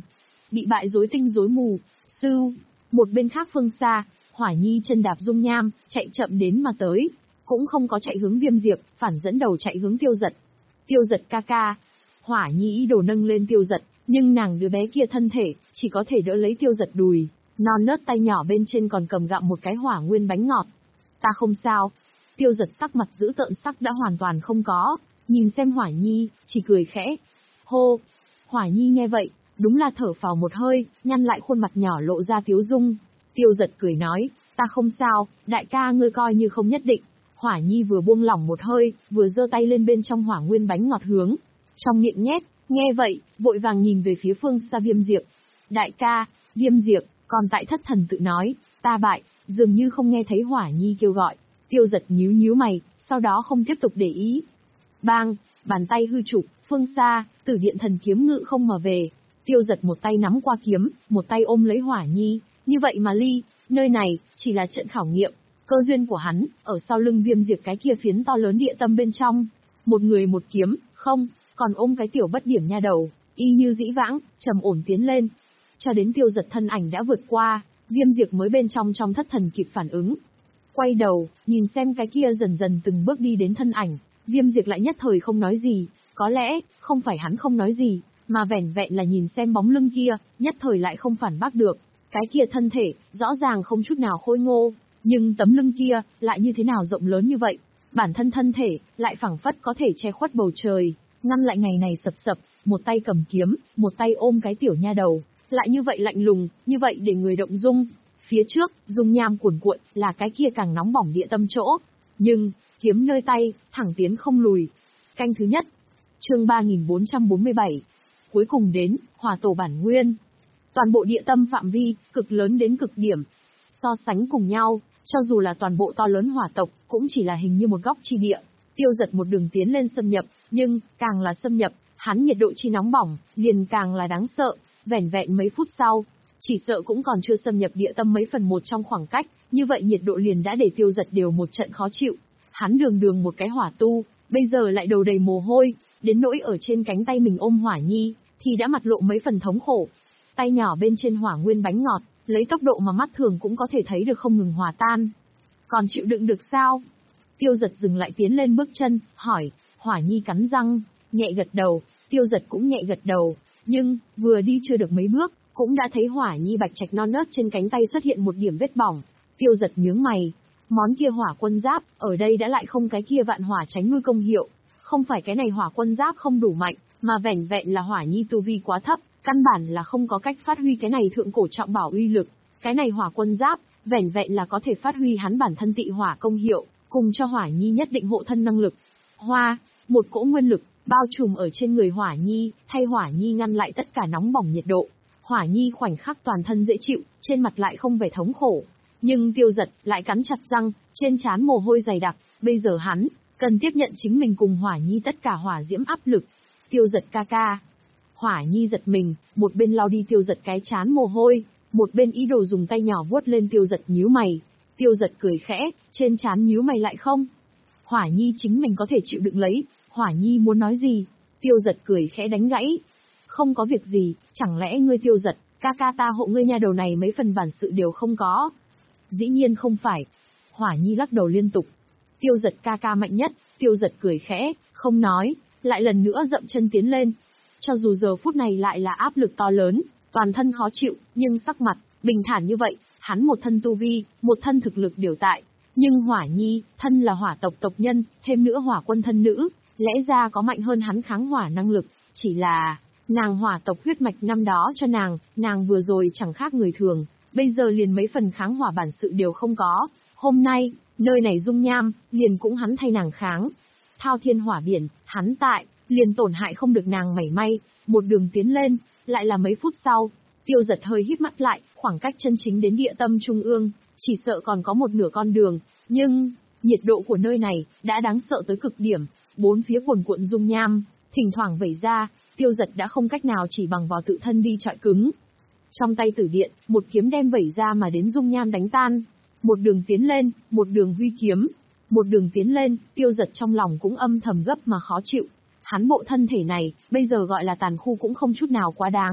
bị bại rối tinh rối mù. Sư, một bên khác phương xa, Hỏa Nhi chân đạp dung nham, chạy chậm đến mà tới, cũng không có chạy hướng Viêm Diệp, phản dẫn đầu chạy hướng Tiêu Dật. Tiêu Dật ca ca. Hỏa Nhi ý đồ nâng lên Tiêu Dật, nhưng nàng đứa bé kia thân thể, chỉ có thể đỡ lấy Tiêu Dật đùi, non nớt tay nhỏ bên trên còn cầm gặm một cái hỏa nguyên bánh ngọt. Ta không sao. Tiêu Dật sắc mặt dữ tợn sắc đã hoàn toàn không có, nhìn xem Hỏa Nhi, chỉ cười khẽ. Hô. Hỏa Nhi nghe vậy, đúng là thở phào một hơi, nhăn lại khuôn mặt nhỏ lộ ra tiếu dung. Tiêu Dật cười nói, ta không sao, đại ca ngươi coi như không nhất định. Hỏa Nhi vừa buông lỏng một hơi, vừa giơ tay lên bên trong hỏa nguyên bánh ngọt hướng trong miệng nhét, nghe vậy, vội vàng nhìn về phía phương xa Viêm Diệp. Đại ca, Viêm Diệp, còn tại thất thần tự nói, ta bại, dường như không nghe thấy Hỏa Nhi kêu gọi. Tiêu Dật nhíu nhíu mày, sau đó không tiếp tục để ý. Bang, bàn tay hư trục, phương xa, Tử Điện Thần kiếm ngự không mà về. Tiêu Dật một tay nắm qua kiếm, một tay ôm lấy Hỏa Nhi, như vậy mà ly, nơi này, chỉ là trận khảo nghiệm. Cơ duyên của hắn, ở sau lưng Viêm Diệp cái kia phiến to lớn địa tâm bên trong. Một người một kiếm, không, còn ôm cái tiểu bất điểm nha đầu, y như dĩ vãng, trầm ổn tiến lên. Cho đến Tiêu Dật thân ảnh đã vượt qua, Viêm Diệp mới bên trong trong thất thần kịp phản ứng. Quay đầu, nhìn xem cái kia dần dần từng bước đi đến thân ảnh, Viêm Diệp lại nhất thời không nói gì, có lẽ, không phải hắn không nói gì, mà vẻn vẹn là nhìn xem bóng lưng kia, nhất thời lại không phản bác được. Cái kia thân thể, rõ ràng không chút nào khôi ngô, nhưng tấm lưng kia, lại như thế nào rộng lớn như vậy, bản thân thân thể, lại phảng phất có thể che khuất bầu trời, ngăn lại ngày này sập sập, một tay cầm kiếm, một tay ôm cái tiểu nha đầu, lại như vậy lạnh lùng, như vậy để người động dung. Phía trước, dung nham cuồn cuộn, là cái kia càng nóng bỏng địa tâm chỗ, nhưng, kiếm nơi tay, thẳng tiến không lùi. Canh thứ nhất, chương ba nghìn bốn trăm bốn mươi bảy, cuối cùng đến, hỏa tổ bản nguyên. Toàn bộ địa tâm phạm vi, cực lớn đến cực điểm. So sánh cùng nhau, cho dù là toàn bộ to lớn hỏa tộc, cũng chỉ là hình như một góc chi địa. Tiêu Dật một đường tiến lên xâm nhập, nhưng, càng là xâm nhập, hắn nhiệt độ chi nóng bỏng, liền càng là đáng sợ, vẻn vẹn mấy phút sau, chỉ sợ cũng còn chưa xâm nhập địa tâm mấy phần một trong khoảng cách, như vậy nhiệt độ liền đã để Tiêu Dật đều một trận khó chịu. Hắn đường đường một cái hỏa tu, bây giờ lại đầu đầy mồ hôi, đến nỗi ở trên cánh tay mình ôm Hỏa Nhi, thì đã mặt lộ mấy phần thống khổ. Tay nhỏ bên trên hỏa nguyên bánh ngọt, lấy tốc độ mà mắt thường cũng có thể thấy được không ngừng hòa tan. Còn chịu đựng được sao? Tiêu Dật dừng lại tiến lên bước chân, hỏi. Hỏa Nhi cắn răng, nhẹ gật đầu, Tiêu Dật cũng nhẹ gật đầu, nhưng, vừa đi chưa được mấy bước, cũng đã thấy Hỏa Nhi bạch trạch non nớt trên cánh tay xuất hiện một điểm vết bỏng. Tiêu Dật nhướng mày, món kia hỏa quân giáp, ở đây đã lại không cái kia vạn hỏa tránh nuôi công hiệu. Không phải cái này hỏa quân giáp không đủ mạnh, mà vẻn vẹn là Hỏa Nhi tu vi quá thấp, căn bản là không có cách phát huy cái này thượng cổ trọng bảo uy lực. Cái này hỏa quân giáp, vẻn vẹn là có thể phát huy hắn bản thân tị hỏa công hiệu, cùng cho Hỏa Nhi nhất định hộ thân năng lực. Hoa, một cỗ nguyên lực, bao trùm ở trên người Hỏa Nhi, thay Hỏa Nhi ngăn lại tất cả nóng bỏng nhiệt độ. Hỏa Nhi khoảnh khắc toàn thân dễ chịu, trên mặt lại không vẻ thống khổ. Nhưng Tiêu Dật lại cắn chặt răng, trên trán mồ hôi dày đặc, bây giờ hắn, cần tiếp nhận chính mình cùng Hỏa Nhi tất cả hỏa diễm áp lực. Tiêu Dật ca ca. Hỏa Nhi giật mình, một bên lau đi Tiêu Dật cái trán mồ hôi, một bên ý đồ dùng tay nhỏ vuốt lên Tiêu Dật nhíu mày. Tiêu Dật cười khẽ, trên trán nhíu mày lại không. Hỏa Nhi chính mình có thể chịu đựng lấy, Hỏa Nhi muốn nói gì? Tiêu Dật cười khẽ đánh gãy. Không có việc gì, chẳng lẽ ngươi Tiêu Dật, ca ca ta hộ ngươi nha đầu này mấy phần bản sự đều không có? Dĩ nhiên không phải. Hỏa Nhi lắc đầu liên tục. Tiêu Dật ca ca mạnh nhất, Tiêu Dật cười khẽ, không nói, lại lần nữa dậm chân tiến lên. Cho dù giờ phút này lại là áp lực to lớn, toàn thân khó chịu, nhưng sắc mặt, bình thản như vậy, hắn một thân tu vi, một thân thực lực đều tại. Nhưng Hỏa Nhi, thân là hỏa tộc tộc nhân, thêm nữa hỏa quân thân nữ, lẽ ra có mạnh hơn hắn kháng hỏa năng lực, chỉ là, nàng hỏa tộc huyết mạch năm đó cho nàng, nàng vừa rồi chẳng khác người thường, bây giờ liền mấy phần kháng hỏa bản sự đều không có. Hôm nay, nơi này dung nham, liền cũng hắn thay nàng kháng. Thao thiên hỏa biển, hắn tại, liền tổn hại không được nàng mảy may, một đường tiến lên, lại là mấy phút sau, Tiêu Dật hơi híp mắt lại, khoảng cách chân chính đến địa tâm trung ương, chỉ sợ còn có một nửa con đường, nhưng, nhiệt độ của nơi này, đã đáng sợ tới cực điểm, bốn phía cuồn cuộn dung nham, thỉnh thoảng vẩy ra, Tiêu Dật đã không cách nào chỉ bằng vào tự thân đi chọi cứng. Trong tay tử điện, một kiếm đem vẩy ra mà đến dung nham đánh tan, một đường tiến lên, một đường huy kiếm, một đường tiến lên, Tiêu Dật trong lòng cũng âm thầm gấp mà khó chịu. Hắn bộ thân thể này, bây giờ gọi là tàn khu cũng không chút nào quá đáng.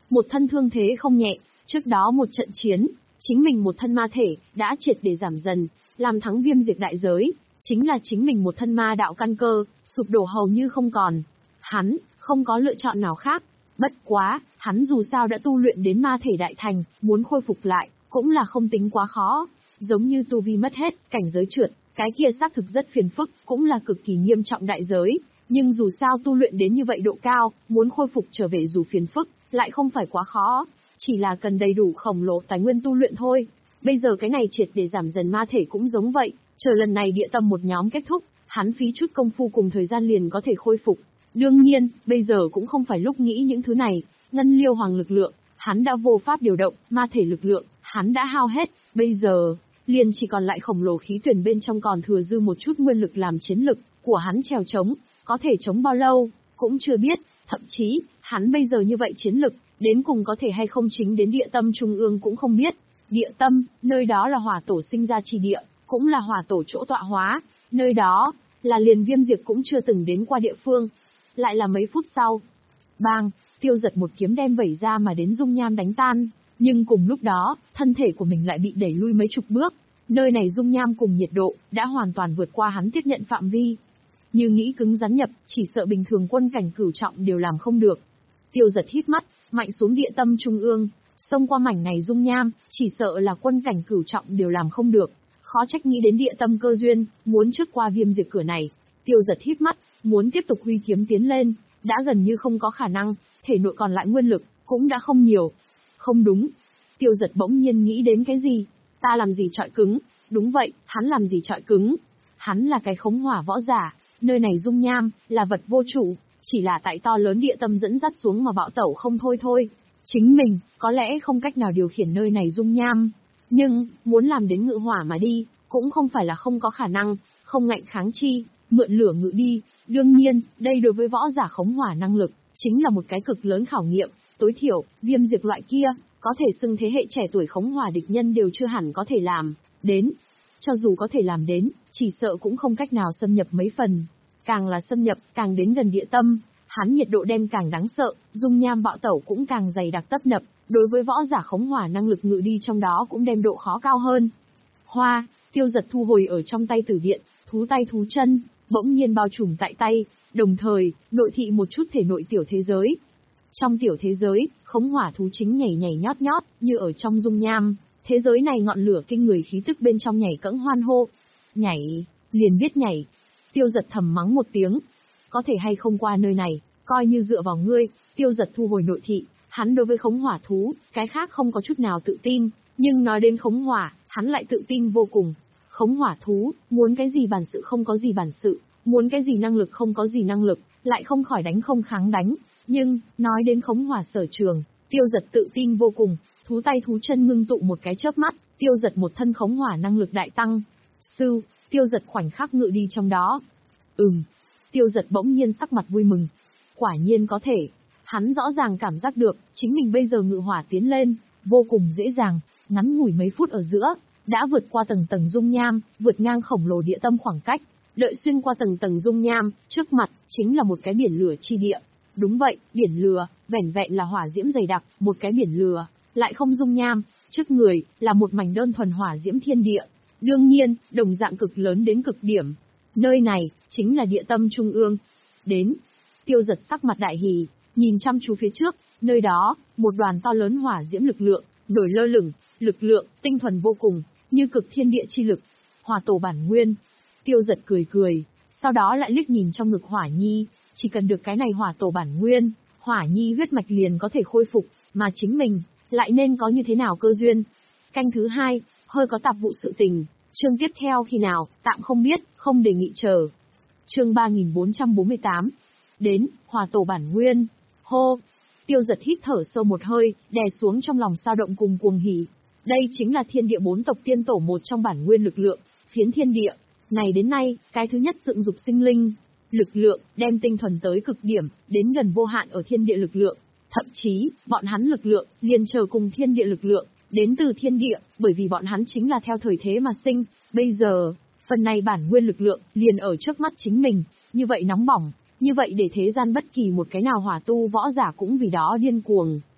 một thân thương thế không nhẹ, trước đó một trận chiến, chính mình một thân ma thể, đã triệt để giảm dần, làm thắng viêm diệt đại giới, chính là chính mình một thân ma đạo căn cơ, sụp đổ hầu như không còn. Hắn, không có lựa chọn nào khác, bất quá, hắn dù sao đã tu luyện đến ma thể đại thành, muốn khôi phục lại, cũng là không tính quá khó. Giống như tu vi mất hết, cảnh giới trượt, cái kia xác thực rất phiền phức, cũng là cực kỳ nghiêm trọng đại giới. Nhưng dù sao tu luyện đến như vậy độ cao, muốn khôi phục trở về dù phiền phức, lại không phải quá khó. Chỉ là cần đầy đủ khổng lồ tài nguyên tu luyện thôi. Bây giờ cái này triệt để giảm dần ma thể cũng giống vậy, chờ lần này địa tâm một nhóm kết thúc, hắn phí chút công phu cùng thời gian liền có thể khôi phục. Đương nhiên, bây giờ cũng không phải lúc nghĩ những thứ này, ngân liêu hoàng lực lượng, hắn đã vô pháp điều động, ma thể lực lượng, hắn đã hao hết, bây giờ, liền chỉ còn lại khổng lồ khí tuyển bên trong còn thừa dư một chút nguyên lực làm chiến lực, của hắn trèo chống, có thể chống bao lâu, cũng chưa biết, thậm chí, hắn bây giờ như vậy chiến lực, đến cùng có thể hay không chính đến địa tâm trung ương cũng không biết. Địa tâm, nơi đó là hỏa tổ sinh ra chỉ địa, cũng là hỏa tổ chỗ tọa hóa, nơi đó, là liền viêm diệt cũng chưa từng đến qua địa phương. Lại là mấy phút sau, bang, Tiêu Giật một kiếm đem vẩy ra mà đến dung nham đánh tan, nhưng cùng lúc đó, thân thể của mình lại bị đẩy lui mấy chục bước. Nơi này dung nham cùng nhiệt độ, đã hoàn toàn vượt qua hắn tiếp nhận phạm vi. Như nghĩ cứng rắn nhập, chỉ sợ bình thường quân cảnh cửu trọng đều làm không được. Tiêu Giật hít mắt, mạnh xuống địa tâm trung ương, xông qua mảnh này dung nham, chỉ sợ là quân cảnh cửu trọng đều làm không được. Khó trách nghĩ đến địa tâm cơ duyên, muốn trước qua viêm diệt cửa này. Tiêu Giật hít mắt, muốn tiếp tục huy kiếm tiến lên, đã gần như không có khả năng, thể nội còn lại nguyên lực, cũng đã không nhiều. Không đúng. Tiêu Giật bỗng nhiên nghĩ đến cái gì? Ta làm gì trọi cứng? Đúng vậy, hắn làm gì trọi cứng? Hắn là cái khống hỏa võ giả, nơi này dung nham, là vật vô chủ, chỉ là tại to lớn địa tâm dẫn dắt xuống mà bạo tẩu không thôi thôi. Chính mình, có lẽ không cách nào điều khiển nơi này dung nham. Nhưng, muốn làm đến ngự hỏa mà đi, cũng không phải là không có khả năng, không ngạnh kháng chi, mượn lửa ngự đi. Đương nhiên, đây đối với võ giả khống hỏa năng lực, chính là một cái cực lớn khảo nghiệm, tối thiểu, viêm diệt loại kia, có thể xưng thế hệ trẻ tuổi khống hỏa địch nhân đều chưa hẳn có thể làm đến. Cho dù có thể làm đến, chỉ sợ cũng không cách nào xâm nhập mấy phần. Càng là xâm nhập, càng đến gần địa tâm, hắn nhiệt độ đem càng đáng sợ, dung nham bạo tẩu cũng càng dày đặc tấp nập, đối với võ giả khống hỏa năng lực ngự đi trong đó cũng đem độ khó cao hơn. Hoa, Tiêu Giật thu hồi ở trong tay tử điện, thú tay thú chân, bỗng nhiên bao trùm tại tay, đồng thời, nội thị một chút thể nội tiểu thế giới. Trong tiểu thế giới, khống hỏa thú chính nhảy nhảy nhót nhót, như ở trong dung nham, thế giới này ngọn lửa kinh người khí tức bên trong nhảy cẫng hoan hô. Nhảy, liền biết nhảy. Tiêu Giật thầm mắng một tiếng. Có thể hay không qua nơi này, coi như dựa vào ngươi. Tiêu Giật thu hồi nội thị, hắn đối với khống hỏa thú, cái khác không có chút nào tự tin, nhưng nói đến khống hỏa, hắn lại tự tin vô cùng. Khống hỏa thú, muốn cái gì bản sự không có gì bản sự, muốn cái gì năng lực không có gì năng lực, lại không khỏi đánh không kháng đánh. Nhưng, nói đến khống hỏa sở trường, Tiêu Giật tự tin vô cùng, thú tay thú chân ngưng tụ một cái chớp mắt, Tiêu Giật một thân khống hỏa năng lực đại tăng. Sư, Tiêu Giật khoảnh khắc ngự đi trong đó. Ừm, Tiêu Giật bỗng nhiên sắc mặt vui mừng. Quả nhiên có thể, hắn rõ ràng cảm giác được, chính mình bây giờ ngự hỏa tiến lên, vô cùng dễ dàng, ngắn ngủi mấy phút ở giữa, đã vượt qua tầng tầng dung nham, vượt ngang khổng lồ địa tâm khoảng cách, đợi xuyên qua tầng tầng dung nham, trước mặt, chính là một cái biển lửa chi địa. Đúng vậy, biển lửa, vẻn vẹn là hỏa diễm dày đặc, một cái biển lửa, lại không dung nham, trước người, là một mảnh đơn thuần hỏa diễm thiên địa. Đương nhiên, đồng dạng cực lớn đến cực điểm. Nơi này, chính là địa tâm trung ương. Đến, Tiêu Giật sắc mặt đại hỉ, nhìn chăm chú phía trước, nơi đó, một đoàn to lớn hỏa diễm lực lượng, nổi lơ lửng, lực lượng, tinh thuần vô cùng, như cực thiên địa chi lực. Hỏa tổ bản nguyên. Tiêu Giật cười cười, sau đó lại liếc nhìn trong ngực Hỏa Nhi, chỉ cần được cái này hỏa tổ bản nguyên, Hỏa Nhi huyết mạch liền có thể khôi phục, mà chính mình, lại nên có như thế nào cơ duyên. Canh thứ hai, hơi có tạp vụ sự tình, chương tiếp theo khi nào, tạm không biết, không đề nghị chờ. Chương ba nghìn bốn trăm bốn mươi tám. Đến, hỏa tổ bản nguyên. Hô. Tiêu Giật hít thở sâu một hơi, đè xuống trong lòng sao động cùng cuồng hỉ. Đây chính là thiên địa bốn tộc tiên tổ một trong bản nguyên lực lượng, phiến thiên địa. Này đến nay, cái thứ nhất dựng dục sinh linh. Lực lượng, đem tinh thuần tới cực điểm, đến gần vô hạn ở thiên địa lực lượng. Thậm chí, bọn hắn lực lượng, liền chờ cùng thiên địa lực lượng, đến từ thiên địa, bởi vì bọn hắn chính là theo thời thế mà sinh. Bây giờ, phần này bản nguyên lực lượng, liền ở trước mắt chính mình, như vậy nóng bỏng, như vậy để thế gian bất kỳ một cái nào hỏa tu võ giả cũng vì đó điên cuồng.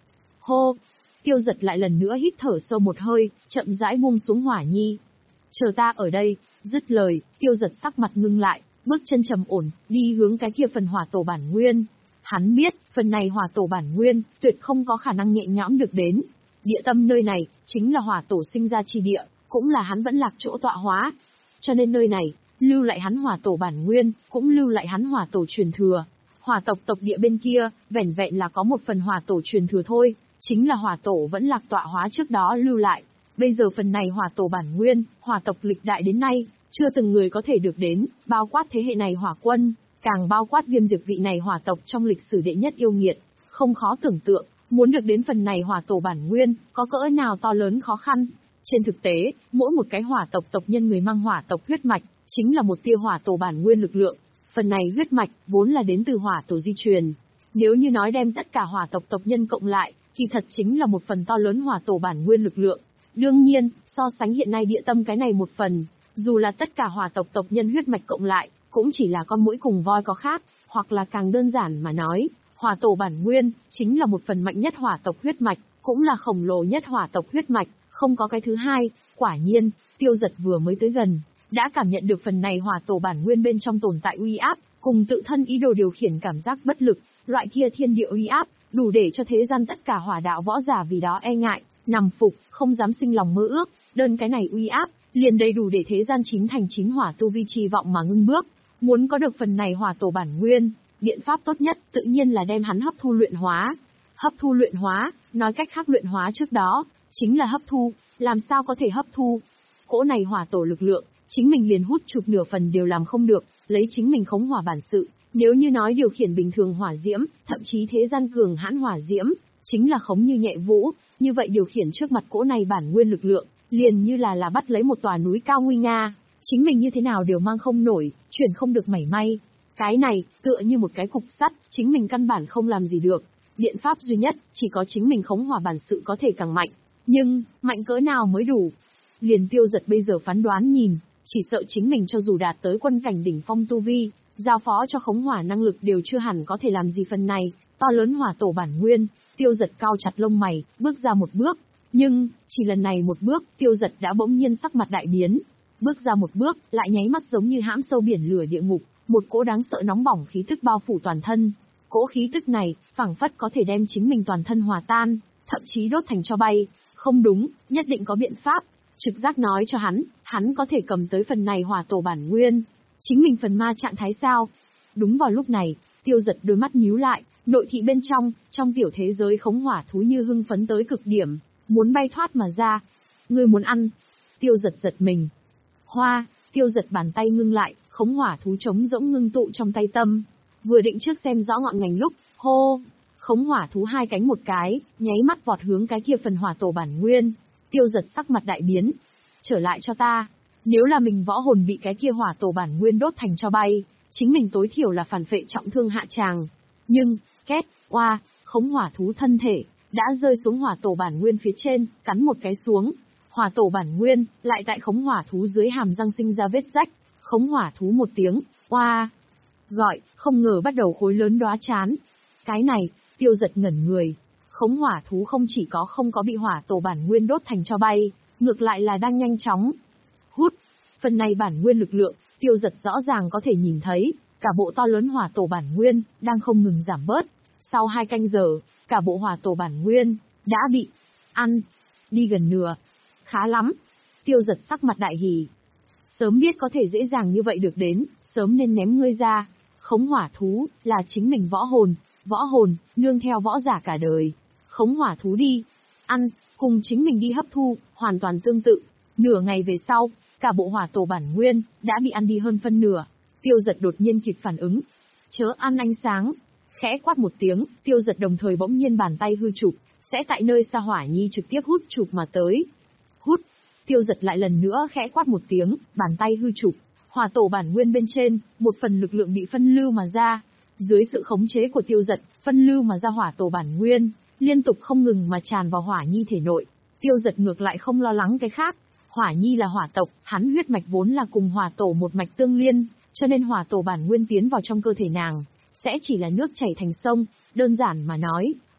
Hô! Tiêu Dật lại lần nữa hít thở sâu một hơi, chậm rãi buông xuống Hỏa Nhi. Chờ ta ở đây, dứt lời, Tiêu Dật sắc mặt ngưng lại, bước chân trầm ổn, đi hướng cái kia phần hỏa tổ bản nguyên. Hắn biết, phần này hỏa tổ bản nguyên, tuyệt không có khả năng nhẹ nhõm được đến. Địa tâm nơi này, chính là hỏa tổ sinh ra chi địa, cũng là hắn vẫn lạc chỗ tọa hóa. Cho nên nơi này, lưu lại hắn hỏa tổ bản nguyên, cũng lưu lại hắn hỏa tổ truyền thừa. Hỏa tộc tộc địa bên kia, vẻn vẹn là có một phần hỏa tổ truyền thừa thôi, chính là hỏa tổ vẫn lạc tọa hóa trước đó lưu lại. Bây giờ phần này hỏa tổ bản nguyên, hỏa tộc lịch đại đến nay, chưa từng người có thể được đến, bao quát thế hệ này hỏa quân, càng bao quát Viêm Diệp vị này hỏa tộc trong lịch sử đệ nhất yêu nghiệt, không khó tưởng tượng, muốn được đến phần này hỏa tổ bản nguyên, có cỡ nào to lớn khó khăn. Trên thực tế, mỗi một cái hỏa tộc tộc nhân người mang hỏa tộc huyết mạch, chính là một tia hỏa tổ bản nguyên lực lượng. Phần này huyết mạch, vốn là đến từ hỏa tổ di truyền. Nếu như nói đem tất cả hỏa tộc tộc nhân cộng lại, thì thật chính là một phần to lớn hỏa tổ bản nguyên lực lượng. Đương nhiên, so sánh hiện nay địa tâm cái này một phần, dù là tất cả hỏa tộc tộc nhân huyết mạch cộng lại, cũng chỉ là con muỗi cùng voi có khác, hoặc là càng đơn giản mà nói, hỏa tổ bản nguyên, chính là một phần mạnh nhất hỏa tộc huyết mạch, cũng là khổng lồ nhất hỏa tộc huyết mạch, không có cái thứ hai. Quả nhiên, Tiêu Dật vừa mới tới gần, đã cảm nhận được phần này hỏa tổ bản nguyên bên trong tồn tại uy áp, cùng tự thân ý đồ điều khiển cảm giác bất lực, loại kia thiên địa uy áp, đủ để cho thế gian tất cả hỏa đạo võ giả vì đó e ngại, nằm phục, không dám sinh lòng mơ ước, đơn cái này uy áp, liền đầy đủ để thế gian chín thành chín hỏa tu vi trì vọng mà ngưng bước. Muốn có được phần này hỏa tổ bản nguyên, biện pháp tốt nhất tự nhiên là đem hắn hấp thu luyện hóa. Hấp thu luyện hóa, nói cách khác luyện hóa trước đó, chính là hấp thu, làm sao có thể hấp thu? Cỗ này hỏa tổ lực lượng, chính mình liền hút chụp nửa phần đều làm không được, lấy chính mình khống hỏa bản sự, nếu như nói điều khiển bình thường hỏa diễm, thậm chí thế gian cường hãn hỏa diễm, chính là khống như nhẹ vũ, như vậy điều khiển trước mặt cỗ này bản nguyên lực lượng, liền như là là bắt lấy một tòa núi cao nguy nga, chính mình như thế nào đều mang không nổi, chuyển không được mảy may. Cái này, tựa như một cái cục sắt, chính mình căn bản không làm gì được. Biện pháp duy nhất, chỉ có chính mình khống hỏa bản sự có thể càng mạnh. Nhưng, mạnh cỡ nào mới đủ? Liền Tiêu Dật bây giờ phán đoán nhìn, chỉ sợ chính mình cho dù đạt tới quân cảnh đỉnh phong tu vi, giao phó cho khống hỏa năng lực đều chưa hẳn có thể làm gì phần này, to lớn hỏa tổ bản nguyên. Tiêu Dật cao chặt lông mày, bước ra một bước. Nhưng, chỉ lần này một bước, Tiêu Dật đã bỗng nhiên sắc mặt đại biến. Bước ra một bước, lại nháy mắt giống như hãm sâu biển lửa địa ngục, một cỗ đáng sợ nóng bỏng khí tức bao phủ toàn thân. Cỗ khí tức này, phảng phất có thể đem chính mình toàn thân hòa tan, thậm chí đốt thành tro bay. Không đúng, nhất định có biện pháp. Trực giác nói cho hắn, hắn có thể cầm tới phần này hỏa tổ bản nguyên. Chính mình phần ma trạng thái sao? Đúng vào lúc này, Tiêu Dật đôi mắt nhíu lại, nội thị bên trong, trong tiểu thế giới khống hỏa thú như hưng phấn tới cực điểm, muốn bay thoát mà ra. Ngươi muốn ăn? Tiêu Dật giật mình. Hoa, Tiêu Dật bàn tay ngưng lại, khống hỏa thú trống rỗng ngưng tụ trong tay tâm. Vừa định trước xem rõ ngọn ngành lúc, hô, khống hỏa thú hai cánh một cái, nháy mắt vọt hướng cái kia phần hỏa tổ bản nguyên. Tiêu Dật sắc mặt đại biến. Trở lại cho ta. Nếu là mình võ hồn bị cái kia hỏa tổ bản nguyên đốt thành tro bay, chính mình tối thiểu là phản phệ trọng thương hạ tràng. Nhưng, két, oa, khống hỏa thú thân thể, đã rơi xuống hỏa tổ bản nguyên phía trên, cắn một cái xuống. Hỏa tổ bản nguyên, lại tại khống hỏa thú dưới hàm răng sinh ra vết rách. Khống hỏa thú một tiếng, oa, gọi, không ngờ bắt đầu khối lớn đóa chán. Cái này, Tiêu Dật ngẩn người. Khống hỏa thú không chỉ có không có bị hỏa tổ bản nguyên đốt thành tro bay, ngược lại là đang nhanh chóng hút. Phần này bản nguyên lực lượng, Tiêu Dật rõ ràng có thể nhìn thấy, cả bộ to lớn hỏa tổ bản nguyên, đang không ngừng giảm bớt. Sau hai canh giờ, cả bộ hỏa tổ bản nguyên, đã bị ăn, đi gần nửa. Khá lắm. Tiêu Dật sắc mặt đại hỉ. Sớm biết có thể dễ dàng như vậy được đến, sớm nên ném ngươi ra. Khống hỏa thú, là chính mình võ hồn, võ hồn, nương theo võ giả cả đời. Khống hỏa thú đi, ăn, cùng chính mình đi hấp thu, hoàn toàn tương tự. Nửa ngày về sau, cả bộ hỏa tổ bản nguyên, đã bị ăn đi hơn phân nửa. Tiêu Dật đột nhiên kịp phản ứng. Chớ ăn ánh sáng. Khẽ quát một tiếng, Tiêu Dật đồng thời bỗng nhiên bàn tay hư chụp, sẽ tại nơi xa Hỏa Nhi trực tiếp hút chụp mà tới. Hút. Tiêu Dật lại lần nữa khẽ quát một tiếng, bàn tay hư chụp. Hỏa tổ bản nguyên bên trên, một phần lực lượng bị phân lưu mà ra. Dưới sự khống chế của Tiêu Dật, phân lưu mà ra hỏa tổ bản nguyên, liên tục không ngừng mà tràn vào Hỏa Nhi thể nội. Tiêu Dật ngược lại không lo lắng cái khác. Hỏa Nhi là hỏa tộc, hắn huyết mạch vốn là cùng hỏa tổ một mạch tương liên, cho nên hỏa tổ bản nguyên tiến vào trong cơ thể nàng, sẽ chỉ là nước chảy thành sông. Đơn giản mà nói,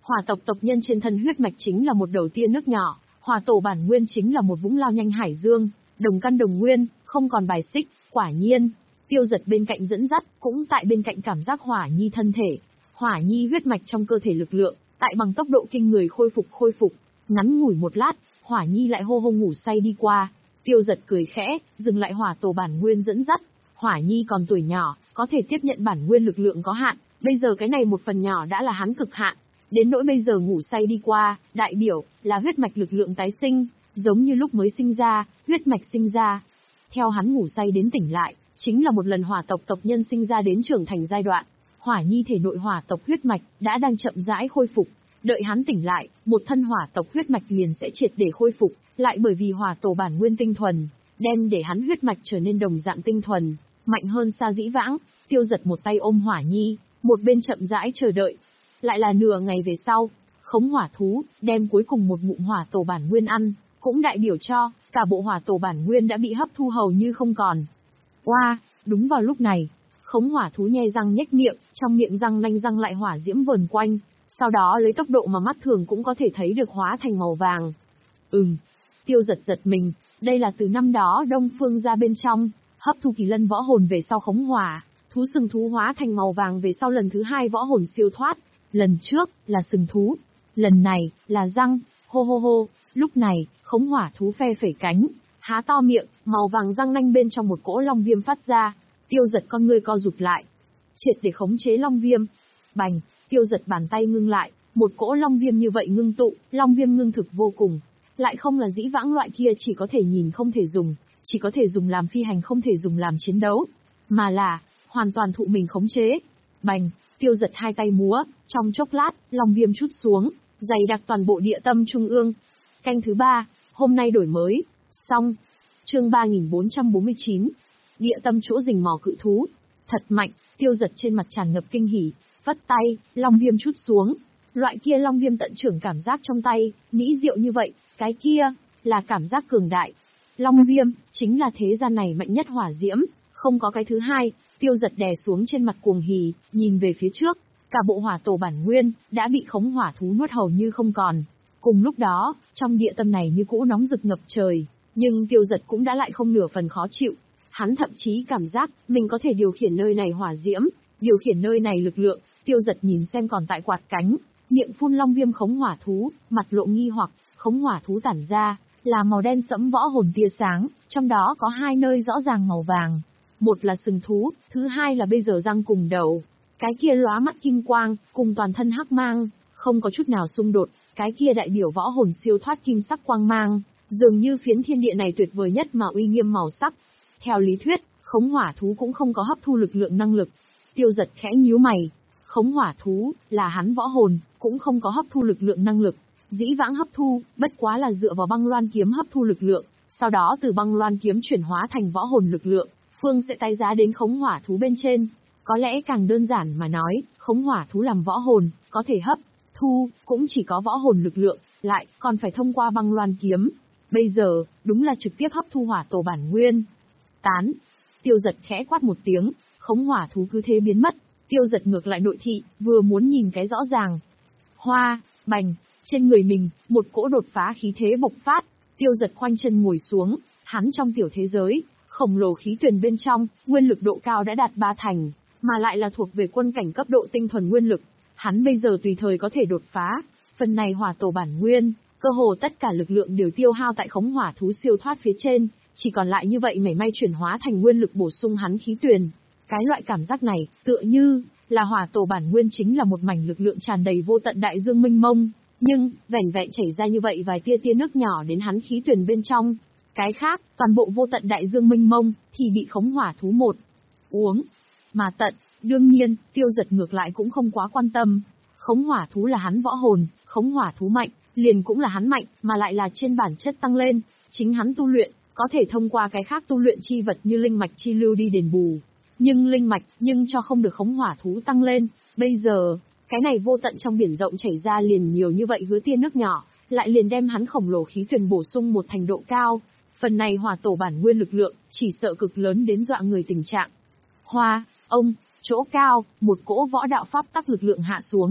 Hỏa tộc tộc nhân trên thân huyết mạch chính là một đầu tia nước nhỏ, hỏa tổ bản nguyên chính là một vũng lao nhanh hải dương, đồng căn đồng nguyên, không còn bài xích, quả nhiên. Tiêu Giật bên cạnh dẫn dắt, cũng tại bên cạnh cảm giác Hỏa Nhi thân thể. Hỏa Nhi huyết mạch trong cơ thể lực lượng, tại bằng tốc độ kinh người khôi phục khôi phục, ngắn ngủi một lát, Hỏa Nhi lại hô hô ngủ say đi qua. Tiêu Giật cười khẽ, dừng lại hỏa tổ bản nguyên dẫn dắt. Hỏa Nhi còn tuổi nhỏ, có thể tiếp nhận bản nguyên lực lượng có hạn, bây giờ cái này một phần nhỏ đã là hắn cực hạn. Đến nỗi bây giờ ngủ say đi qua, đại biểu là huyết mạch lực lượng tái sinh, giống như lúc mới sinh ra, huyết mạch sinh ra. Theo hắn ngủ say đến tỉnh lại, chính là một lần hỏa tộc tộc nhân sinh ra đến trưởng thành giai đoạn. Hỏa Nhi thể nội hỏa tộc huyết mạch đã đang chậm rãi khôi phục, đợi hắn tỉnh lại, một thân hỏa tộc huyết mạch liền sẽ triệt để khôi phục, lại bởi vì hỏa tổ bản nguyên tinh thuần, đem để hắn huyết mạch trở nên đồng dạng tinh thuần, mạnh hơn xa dĩ vãng. Tiêu Giật một tay ôm Hỏa Nhi, một bên chậm rãi chờ đợi. Lại là nửa ngày về sau, khống hỏa thú đem cuối cùng một ngụm hỏa tổ bản nguyên ăn, cũng đại biểu cho cả bộ hỏa tổ bản nguyên đã bị hấp thu hầu như không còn. Oa, wow, đúng vào lúc này, khống hỏa thú nhe răng nhếch miệng, trong miệng răng nanh răng lại hỏa diễm vờn quanh, sau đó lấy tốc độ mà mắt thường cũng có thể thấy được hóa thành màu vàng. Ừm, Tiêu Giật giật mình, đây là từ năm đó Đông Phương ra bên trong, hấp thu kỳ lân võ hồn về sau khống hỏa, thú sừng thú hóa thành màu vàng về sau lần thứ hai võ hồn siêu thoát, lần trước là sừng thú, lần này là răng, hô hô hô, lúc này, khống hỏa thú phe phẩy cánh, há to miệng, màu vàng răng nanh bên trong một cỗ long viêm phát ra. Tiêu Giật con ngươi co rụt lại, triệt để khống chế long viêm. Bành, Tiêu Giật bàn tay ngưng lại, một cỗ long viêm như vậy ngưng tụ, long viêm ngưng thực vô cùng, lại không là dĩ vãng loại kia chỉ có thể nhìn không thể dùng, chỉ có thể dùng làm phi hành không thể dùng làm chiến đấu, mà là hoàn toàn thụ mình khống chế. Bành, Tiêu Giật hai tay múa, trong chốc lát, long viêm trút xuống, dày đặc toàn bộ địa tâm trung ương. Canh thứ ba, hôm nay đổi mới, xong. Chương ba nghìn bốn trăm bốn mươi chín, địa tâm chỗ rình mò cự thú. Thật mạnh, Tiêu Giật trên mặt tràn ngập kinh hỉ, vất tay, long viêm trút xuống. Loại kia long viêm tận trưởng cảm giác trong tay, mỹ diệu như vậy, cái kia, là cảm giác cường đại. Long viêm, chính là thế gian này mạnh nhất hỏa diễm, không có cái thứ hai. Tiêu Giật đè xuống trên mặt cuồng hỉ, nhìn về phía trước, cả bộ hỏa tổ bản nguyên, đã bị khống hỏa thú nuốt hầu như không còn. Cùng lúc đó, trong địa tâm này như cũ nóng rực ngập trời, nhưng Tiêu Giật cũng đã lại không nửa phần khó chịu. Hắn thậm chí cảm giác, mình có thể điều khiển nơi này hỏa diễm, điều khiển nơi này lực lượng. Tiêu Giật nhìn xem còn tại quạt cánh, miệng phun long viêm khống hỏa thú, mặt lộ nghi hoặc, khống hỏa thú tản ra, là màu đen sẫm võ hồn tia sáng, trong đó có hai nơi rõ ràng màu vàng. Một là sừng thú, thứ hai là bây giờ răng cùng đầu. Cái kia lóa mắt kim quang, cùng toàn thân hắc mang, không có chút nào xung đột, cái kia đại biểu võ hồn siêu thoát kim sắc quang mang, dường như phiến thiên địa này tuyệt vời nhất mà uy nghiêm màu sắc. Theo lý thuyết, khống hỏa thú cũng không có hấp thu lực lượng năng lực. Tiêu Giật khẽ nhíu mày, khống hỏa thú là hắn võ hồn, cũng không có hấp thu lực lượng năng lực. Dĩ vãng hấp thu, bất quá là dựa vào băng loan kiếm hấp thu lực lượng, sau đó từ băng loan kiếm chuyển hóa thành võ hồn lực lượng, phương sẽ tái giá đến khống hỏa thú bên trên. Có lẽ càng đơn giản mà nói, khống hỏa thú làm võ hồn, có thể hấp thu, cũng chỉ có võ hồn lực lượng, lại còn phải thông qua băng loan kiếm. Bây giờ, đúng là trực tiếp hấp thu hỏa tổ bản nguyên. Tán. Tiêu Giật khẽ quát một tiếng, khống hỏa thú cứ thế biến mất. Tiêu Giật ngược lại nội thị, vừa muốn nhìn cái rõ ràng. Hoa, bành, trên người mình, một cỗ đột phá khí thế bộc phát. Tiêu Giật khoanh chân ngồi xuống, hắn trong tiểu thế giới, khổng lồ khí tuyển bên trong, nguyên lực độ cao đã đạt ba thành, mà lại là thuộc về quân cảnh cấp độ tinh thuần nguyên lực. Hắn bây giờ tùy thời có thể đột phá. Phần này hỏa tổ bản nguyên, cơ hồ tất cả lực lượng đều tiêu hao tại khống hỏa thú siêu thoát phía trên, chỉ còn lại như vậy mảy may chuyển hóa thành nguyên lực bổ sung hắn khí tuyển. Cái loại cảm giác này, tựa như là hỏa tổ bản nguyên chính là một mảnh lực lượng tràn đầy vô tận đại dương mênh mông, nhưng vẻn vẹn chảy ra như vậy vài tia tia nước nhỏ đến hắn khí tuyển bên trong. Cái khác, toàn bộ vô tận đại dương mênh mông thì bị khống hỏa thú một uống mà tận. Đương nhiên, Tiêu Giật ngược lại cũng không quá quan tâm. Khống hỏa thú là hắn võ hồn, khống hỏa thú mạnh, liền cũng là hắn mạnh, mà lại là trên bản chất tăng lên, chính hắn tu luyện, có thể thông qua cái khác tu luyện chi vật như linh mạch chi lưu đi đền bù. Nhưng linh mạch, nhưng cho không được khống hỏa thú tăng lên, bây giờ, cái này vô tận trong biển rộng chảy ra liền nhiều như vậy hứa tia nước nhỏ, lại liền đem hắn khổng lồ khí tuyển bổ sung một thành độ cao. Phần này hỏa tổ bản nguyên lực lượng, chỉ sợ cực lớn đến dọa người tình trạng. Hoa, ông, chỗ cao, một cỗ võ đạo pháp tắc lực lượng hạ xuống.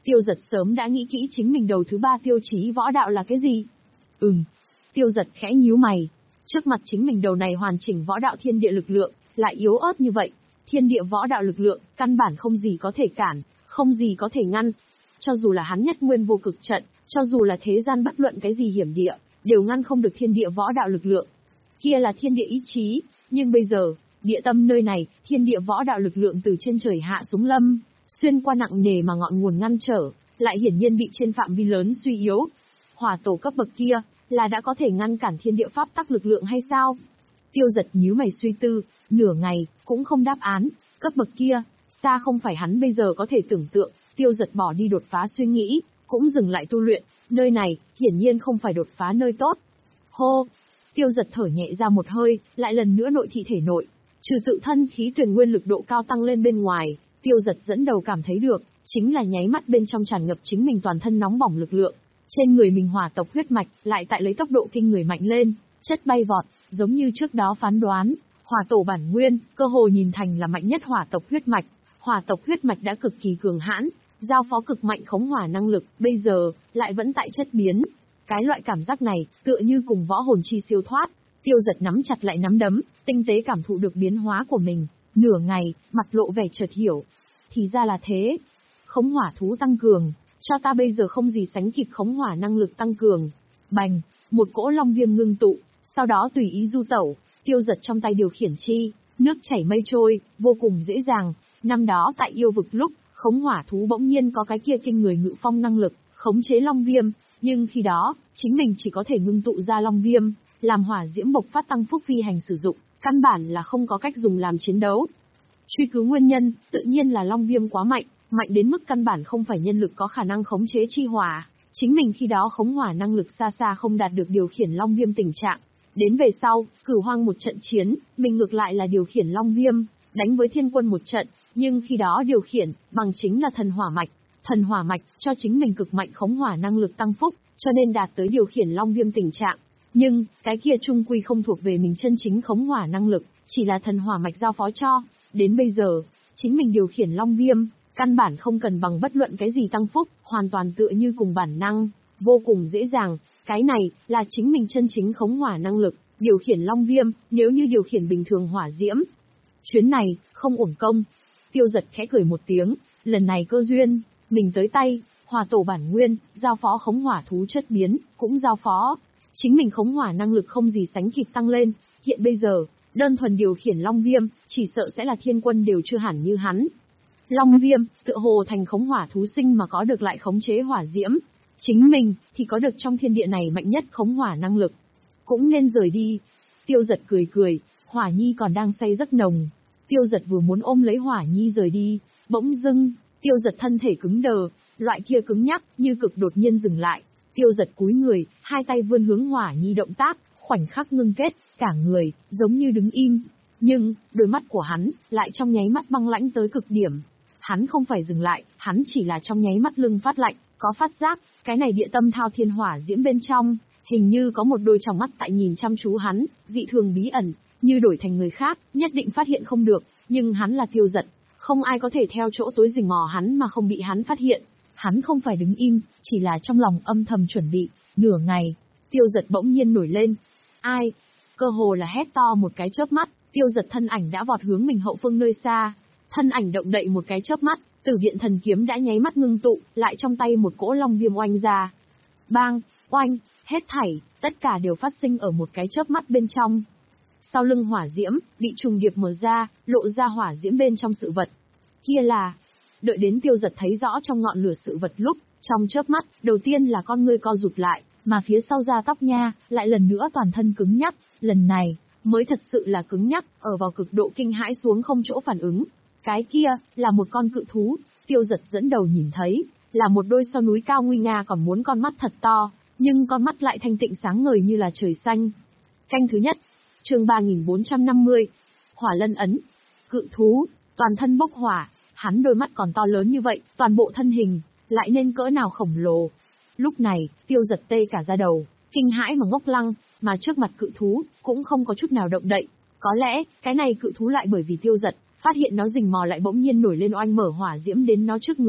Tiêu Giật sớm đã nghĩ kỹ chính mình đầu thứ ba tiêu chí võ đạo là cái gì. Ừm. Tiêu Giật khẽ nhíu mày. Trước mặt chính mình đầu này hoàn chỉnh võ đạo thiên địa lực lượng, lại yếu ớt như vậy. Thiên địa võ đạo lực lượng, căn bản không gì có thể cản, không gì có thể ngăn. Cho dù là hắn nhất nguyên vô cực trận, cho dù là thế gian bất luận cái gì hiểm địa, đều ngăn không được thiên địa võ đạo lực lượng. Kia là thiên địa ý chí, nhưng bây giờ, địa tâm nơi này, thiên địa võ đạo lực lượng từ trên trời hạ xuống lâm, xuyên qua nặng nề mà ngọn nguồn ngăn trở, lại hiển nhiên bị trên phạm vi lớn suy yếu. Hỏa tổ cấp bậc kia, là đã có thể ngăn cản thiên địa pháp tắc lực lượng hay sao? Tiêu Giật nhíu mày suy tư, nửa ngày, cũng không đáp án, cấp bậc kia, xa không phải hắn bây giờ có thể tưởng tượng. Tiêu Giật bỏ đi đột phá suy nghĩ, cũng dừng lại tu luyện, nơi này, hiển nhiên không phải đột phá nơi tốt. Hô! Tiêu Giật thở nhẹ ra một hơi, lại lần nữa nội thị thể nội, trừ tự thân khí tuyển nguyên lực độ cao tăng lên bên ngoài, Tiêu Giật dẫn đầu cảm thấy được, chính là nháy mắt bên trong tràn ngập chính mình toàn thân nóng bỏng lực lượng. Trên người mình hỏa tộc huyết mạch, lại tại lấy tốc độ kinh người mạnh lên, chất bay vọt, giống như trước đó phán đoán, hỏa tổ bản nguyên, cơ hồ nhìn thành là mạnh nhất hỏa tộc huyết mạch. Hỏa tộc huyết mạch đã cực kỳ cường hãn, giao phó cực mạnh khống hỏa năng lực, bây giờ, lại vẫn tại chất biến. Cái loại cảm giác này, tựa như cùng võ hồn chi siêu thoát. Tiêu Giật nắm chặt lại nắm đấm, tinh tế cảm thụ được biến hóa của mình. Nửa ngày, mặt lộ vẻ chợt hiểu. Thì ra là thế. Khống hỏa thú tăng cường, cho ta bây giờ không gì sánh kịp khống hỏa năng lực tăng cường. Bành, một cỗ long viêm ngưng tụ, sau đó tùy ý du tẩu, Tiêu Giật trong tay điều khiển chi, nước chảy mây trôi, vô cùng dễ dàng. Năm đó tại yêu vực lúc, khống hỏa thú bỗng nhiên có cái kia kinh người ngự phong năng lực, khống chế long viêm, nhưng khi đó, chính mình chỉ có thể ngưng tụ ra long viêm, làm hỏa diễm bộc phát tăng phúc phi hành sử dụng, căn bản là không có cách dùng làm chiến đấu. Truy cứu nguyên nhân, tự nhiên là long viêm quá mạnh, mạnh đến mức căn bản không phải nhân lực có khả năng khống chế chi hỏa. Chính mình khi đó khống hỏa năng lực xa xa không đạt được điều khiển long viêm tình trạng. Đến về sau, Cửu Hoang một trận chiến, mình ngược lại là điều khiển long viêm, đánh với thiên quân một trận, nhưng khi đó điều khiển, bằng chính là thần hỏa mạch. Thần hỏa mạch, cho chính mình cực mạnh khống hỏa năng lực tăng phúc, cho nên đạt tới điều khiển long viêm tình trạng. Nhưng, cái kia trung quy không thuộc về mình chân chính khống hỏa năng lực, chỉ là thần hỏa mạch giao phó cho. Đến bây giờ, chính mình điều khiển long viêm, căn bản không cần bằng bất luận cái gì tăng phúc, hoàn toàn tựa như cùng bản năng, vô cùng dễ dàng. Cái này, là chính mình chân chính khống hỏa năng lực, điều khiển long viêm, nếu như điều khiển bình thường hỏa diễm. Chuyến này, không uổng công. Tiêu Giật khẽ cười một tiếng, lần này cơ duyên, mình tới tay, hỏa tổ bản nguyên, giao phó khống hỏa thú chất biến, cũng giao phó. Chính mình khống hỏa năng lực không gì sánh kịp tăng lên, hiện bây giờ, đơn thuần điều khiển long viêm, chỉ sợ sẽ là thiên quân đều chưa hẳn như hắn. Long viêm, tựa hồ thành khống hỏa thú sinh mà có được lại khống chế hỏa diễm. Chính mình, thì có được trong thiên địa này mạnh nhất khống hỏa năng lực. Cũng nên rời đi. Tiêu Giật cười cười, Hỏa Nhi còn đang say giấc nồng. Tiêu Giật vừa muốn ôm lấy Hỏa Nhi rời đi, bỗng dưng, Tiêu Giật thân thể cứng đờ, loại kia cứng nhắc, như cực đột nhiên dừng lại. Tiêu Giật cúi người, hai tay vươn hướng Hỏa Nhi động tác, khoảnh khắc ngưng kết, cả người, giống như đứng im. Nhưng, đôi mắt của hắn, lại trong nháy mắt băng lãnh tới cực điểm. Hắn không phải dừng lại, hắn chỉ là trong nháy mắt lưng phát lạnh, có phát giác, cái này địa tâm thao thiên hỏa diễm bên trong, hình như có một đôi tròng mắt tại nhìn chăm chú hắn, dị thường bí ẩn, như đổi thành người khác, nhất định phát hiện không được, nhưng hắn là Tiêu Giật, không ai có thể theo chỗ tối rình mò hắn mà không bị hắn phát hiện. Hắn không phải đứng im, chỉ là trong lòng âm thầm chuẩn bị. Nửa ngày, Tiêu Giật bỗng nhiên nổi lên. Ai? Cơ hồ là hét to một cái chớp mắt, Tiêu Giật thân ảnh đã vọt hướng mình hậu phương nơi xa. Thân ảnh động đậy một cái chớp mắt, Tử Viện Thần Kiếm đã nháy mắt ngưng tụ, lại trong tay một cỗ long viêm oanh ra. Bang, oanh, hết thảy, tất cả đều phát sinh ở một cái chớp mắt bên trong. Sau lưng hỏa diễm, bị trùng điệp mở ra, lộ ra hỏa diễm bên trong sự vật. Kia là... Đợi đến Tiêu Giật thấy rõ trong ngọn lửa sự vật lúc, trong chớp mắt, đầu tiên là con ngươi co rụt lại, mà phía sau da tóc nha, lại lần nữa toàn thân cứng nhắc, lần này, mới thật sự là cứng nhắc, ở vào cực độ kinh hãi xuống không chỗ phản ứng. Cái kia, là một con cự thú, Tiêu Giật dẫn đầu nhìn thấy, là một đôi sao núi cao nguy nga còn muốn con mắt thật to, nhưng con mắt lại thanh tịnh sáng ngời như là trời xanh. Canh thứ nhất, chương ba nghìn bốn trăm năm mươi, Hỏa Lân Ấn. Cự thú, toàn thân bốc hỏa, hắn đôi mắt còn to lớn như vậy, toàn bộ thân hình, lại nên cỡ nào khổng lồ. Lúc này, Tiêu Giật tê cả da đầu, kinh hãi mà ngốc lăng, mà trước mặt cự thú, cũng không có chút nào động đậy. Có lẽ, cái này cự thú lại bởi vì Tiêu Giật, phát hiện nó rình mò lại bỗng nhiên nổi lên oanh mở hỏa diễm đến nó trước người,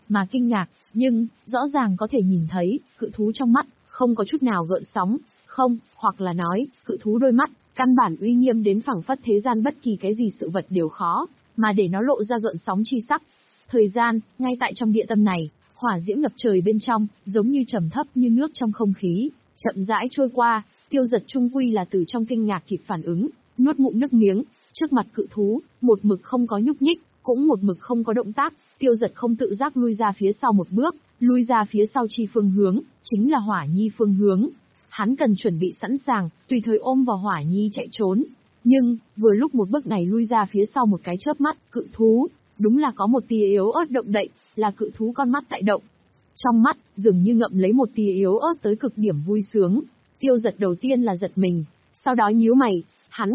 mà kinh ngạc, nhưng, rõ ràng có thể nhìn thấy, cự thú trong mắt, không có chút nào gợn sóng, không, hoặc là nói, cự thú đôi mắt, căn bản uy nghiêm đến phảng phất thế gian bất kỳ cái gì sự vật đều khó, mà để nó lộ ra gợn sóng chi sắc. Thời gian, ngay tại trong địa tâm này, hỏa diễm ngập trời bên trong, giống như trầm thấp như nước trong không khí, chậm rãi trôi qua, Tiêu Giật trung quy là từ trong kinh ngạc kịp phản ứng, nuốt ngụm nước miếng, trước mặt cự thú, một mực không có nhúc nhích, cũng một mực không có động tác, Tiêu Giật không tự giác lui ra phía sau một bước, lui ra phía sau chi phương hướng, chính là Hỏa Nhi phương hướng. Hắn cần chuẩn bị sẵn sàng, tùy thời ôm vào Hỏa Nhi chạy trốn. Nhưng, vừa lúc một bước này lui ra phía sau một cái chớp mắt, cự thú, đúng là có một tia yếu ớt động đậy, là cự thú con mắt tại động. Trong mắt, dường như ngậm lấy một tia yếu ớt tới cực điểm vui sướng. Tiêu Giật đầu tiên là giật mình, sau đó nhíu mày,